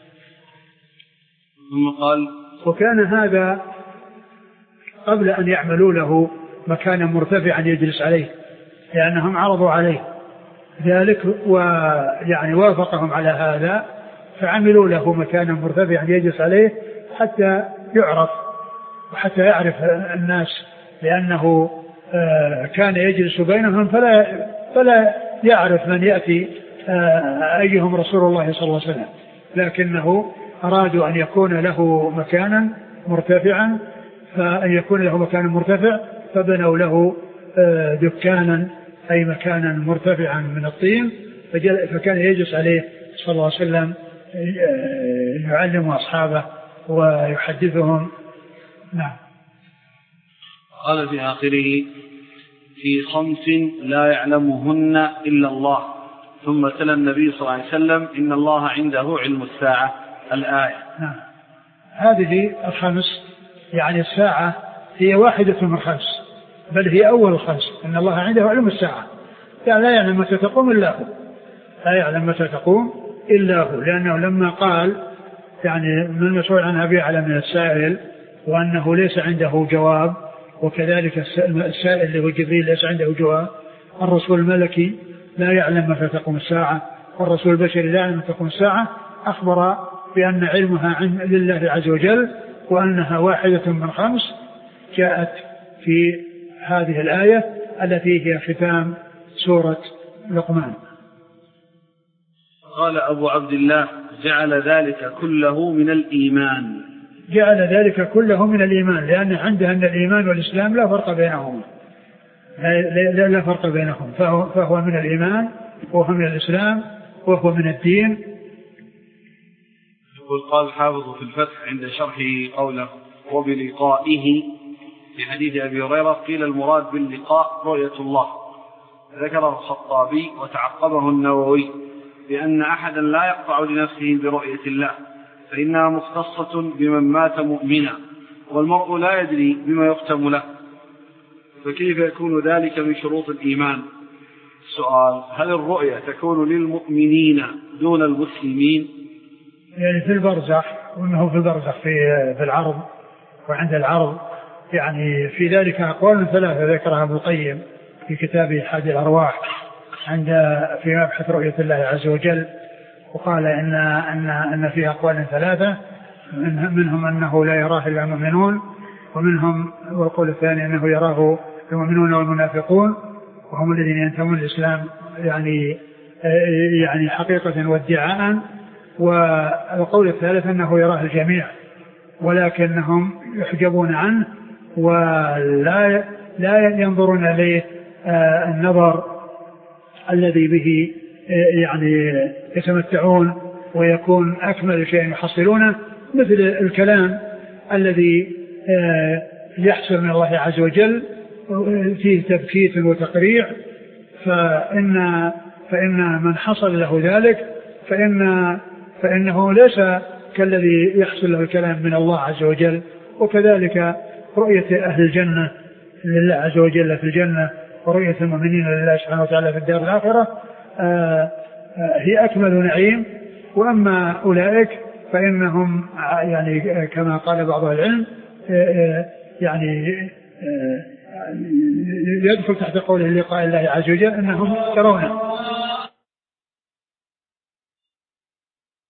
ثم قال وكان هذا قبل أن يعملوا له مكانا مرتفعا يجلس عليه، لأنهم عرضوا عليه ذلك ويعني وافقهم على هذا، فعملوا له مكانا مرتفعا يجلس عليه حتى يعرف وحتى يعرف الناس، لأنه كان يجلس بينهم فلا فلا يعرف من يأتي أيهم رسول الله صلى الله عليه وسلم، لكنه أرادوا أن يكون له مكانا مرتفعا، فأن يكون له مكان مرتفع فبنوا له دكانا أي مكانا مرتفعا من الطين، فكان يجلس عليه صلى الله عليه وسلم يعلم أصحابه ويحدثهم. نعم. قال في آخره في خمس لا يعلمهن إلا الله، ثم تلا النبي صلى الله عليه وسلم إن الله عنده علم الساعة الآية. نعم. هذه الخمس يعني الساعة هي واحدة من خمس، بل هي أول الخمس، إن الله عنده علم الساعة، يعني لا يعلم متى تقوم إلا هو، لا يعلم متى تقوم إلا هو، لأنه لما قال يعني من المسؤول عنها بيعلم من السائل، وأنه ليس عنده جواب، وكذلك السائل اللي هو جبريل ليس عنده جواب، الرسول الملكي لا يعلم متى تقوم الساعة، والرسول البشري لا يعلم متى تقوم الساعة، أخبر بأن علمها عند لله عز وجل، وأنها واحدة من خمس جاءت في هذه الآية التي هي ختام سورة لقمان. قال أبو عبد الله جعل ذلك كله من الإيمان. جعل ذلك كله من الإيمان، لأن عنده أن الإيمان والإسلام لا فرق بينهما، لا, لا, لا فرق بينهم، فهو, فهو من الإيمان وهو من الإسلام وهو من الدين. يقول قال الحافظ في الفتح عند شرحه قوله وبلقائه في حديث أبي هريرة قيل المراد باللقاء رؤية الله، ذكره الخطابي وتعقبه النووي بأن أحدا لا يقطع لنفسه برؤية الله، فإنها مختصة بمن مات مؤمنا، والمرء لا يدري بما يختم له، فكيف يكون ذلك من شروط الإيمان؟ السؤال: هل الرؤية تكون للمؤمنين دون المسلمين؟ يعني في البرزخ، وأنه في البرزخ في في العرض وعند العرض، يعني في ذلك أقوال ثلاثة ذكرها ابن القيم في كتابه حادي الأرواح عند في مبحث رؤية الله عز وجل، وقال إن أن أن فيها أقوال ثلاثة، منهم أنه لا يراه إلا المؤمنون، ومنهم والقول الثاني أنه يراه المؤمنون والمنافقون وهم الذين ينتمون للإسلام يعني يعني حقيقة وادعاء، والقول الثالث أنه يراه الجميع ولكنهم يحجبون عنه ولا لا ينظرون إليه النظر الذي به يعني يتمتعون ويكون أكمل شيء يحصلونه، مثل الكلام الذي يحصل من الله عز وجل فيه تبكيت وتقريع، فإن فإن من حصل له ذلك فإن فإنه ليس كالذي يحصل له الكلام من الله عز وجل. وكذلك رؤية أهل الجنة لله عز وجل في الجنة ورؤية المؤمنين لله سبحانه وتعالى في الدار الآخرة هي أكمل نعيم، وأما أولئك فإنهم يعني كما قال بعض العلم يعني يدخل تحت قوله لقاء الله عز وجل أنهم يرونه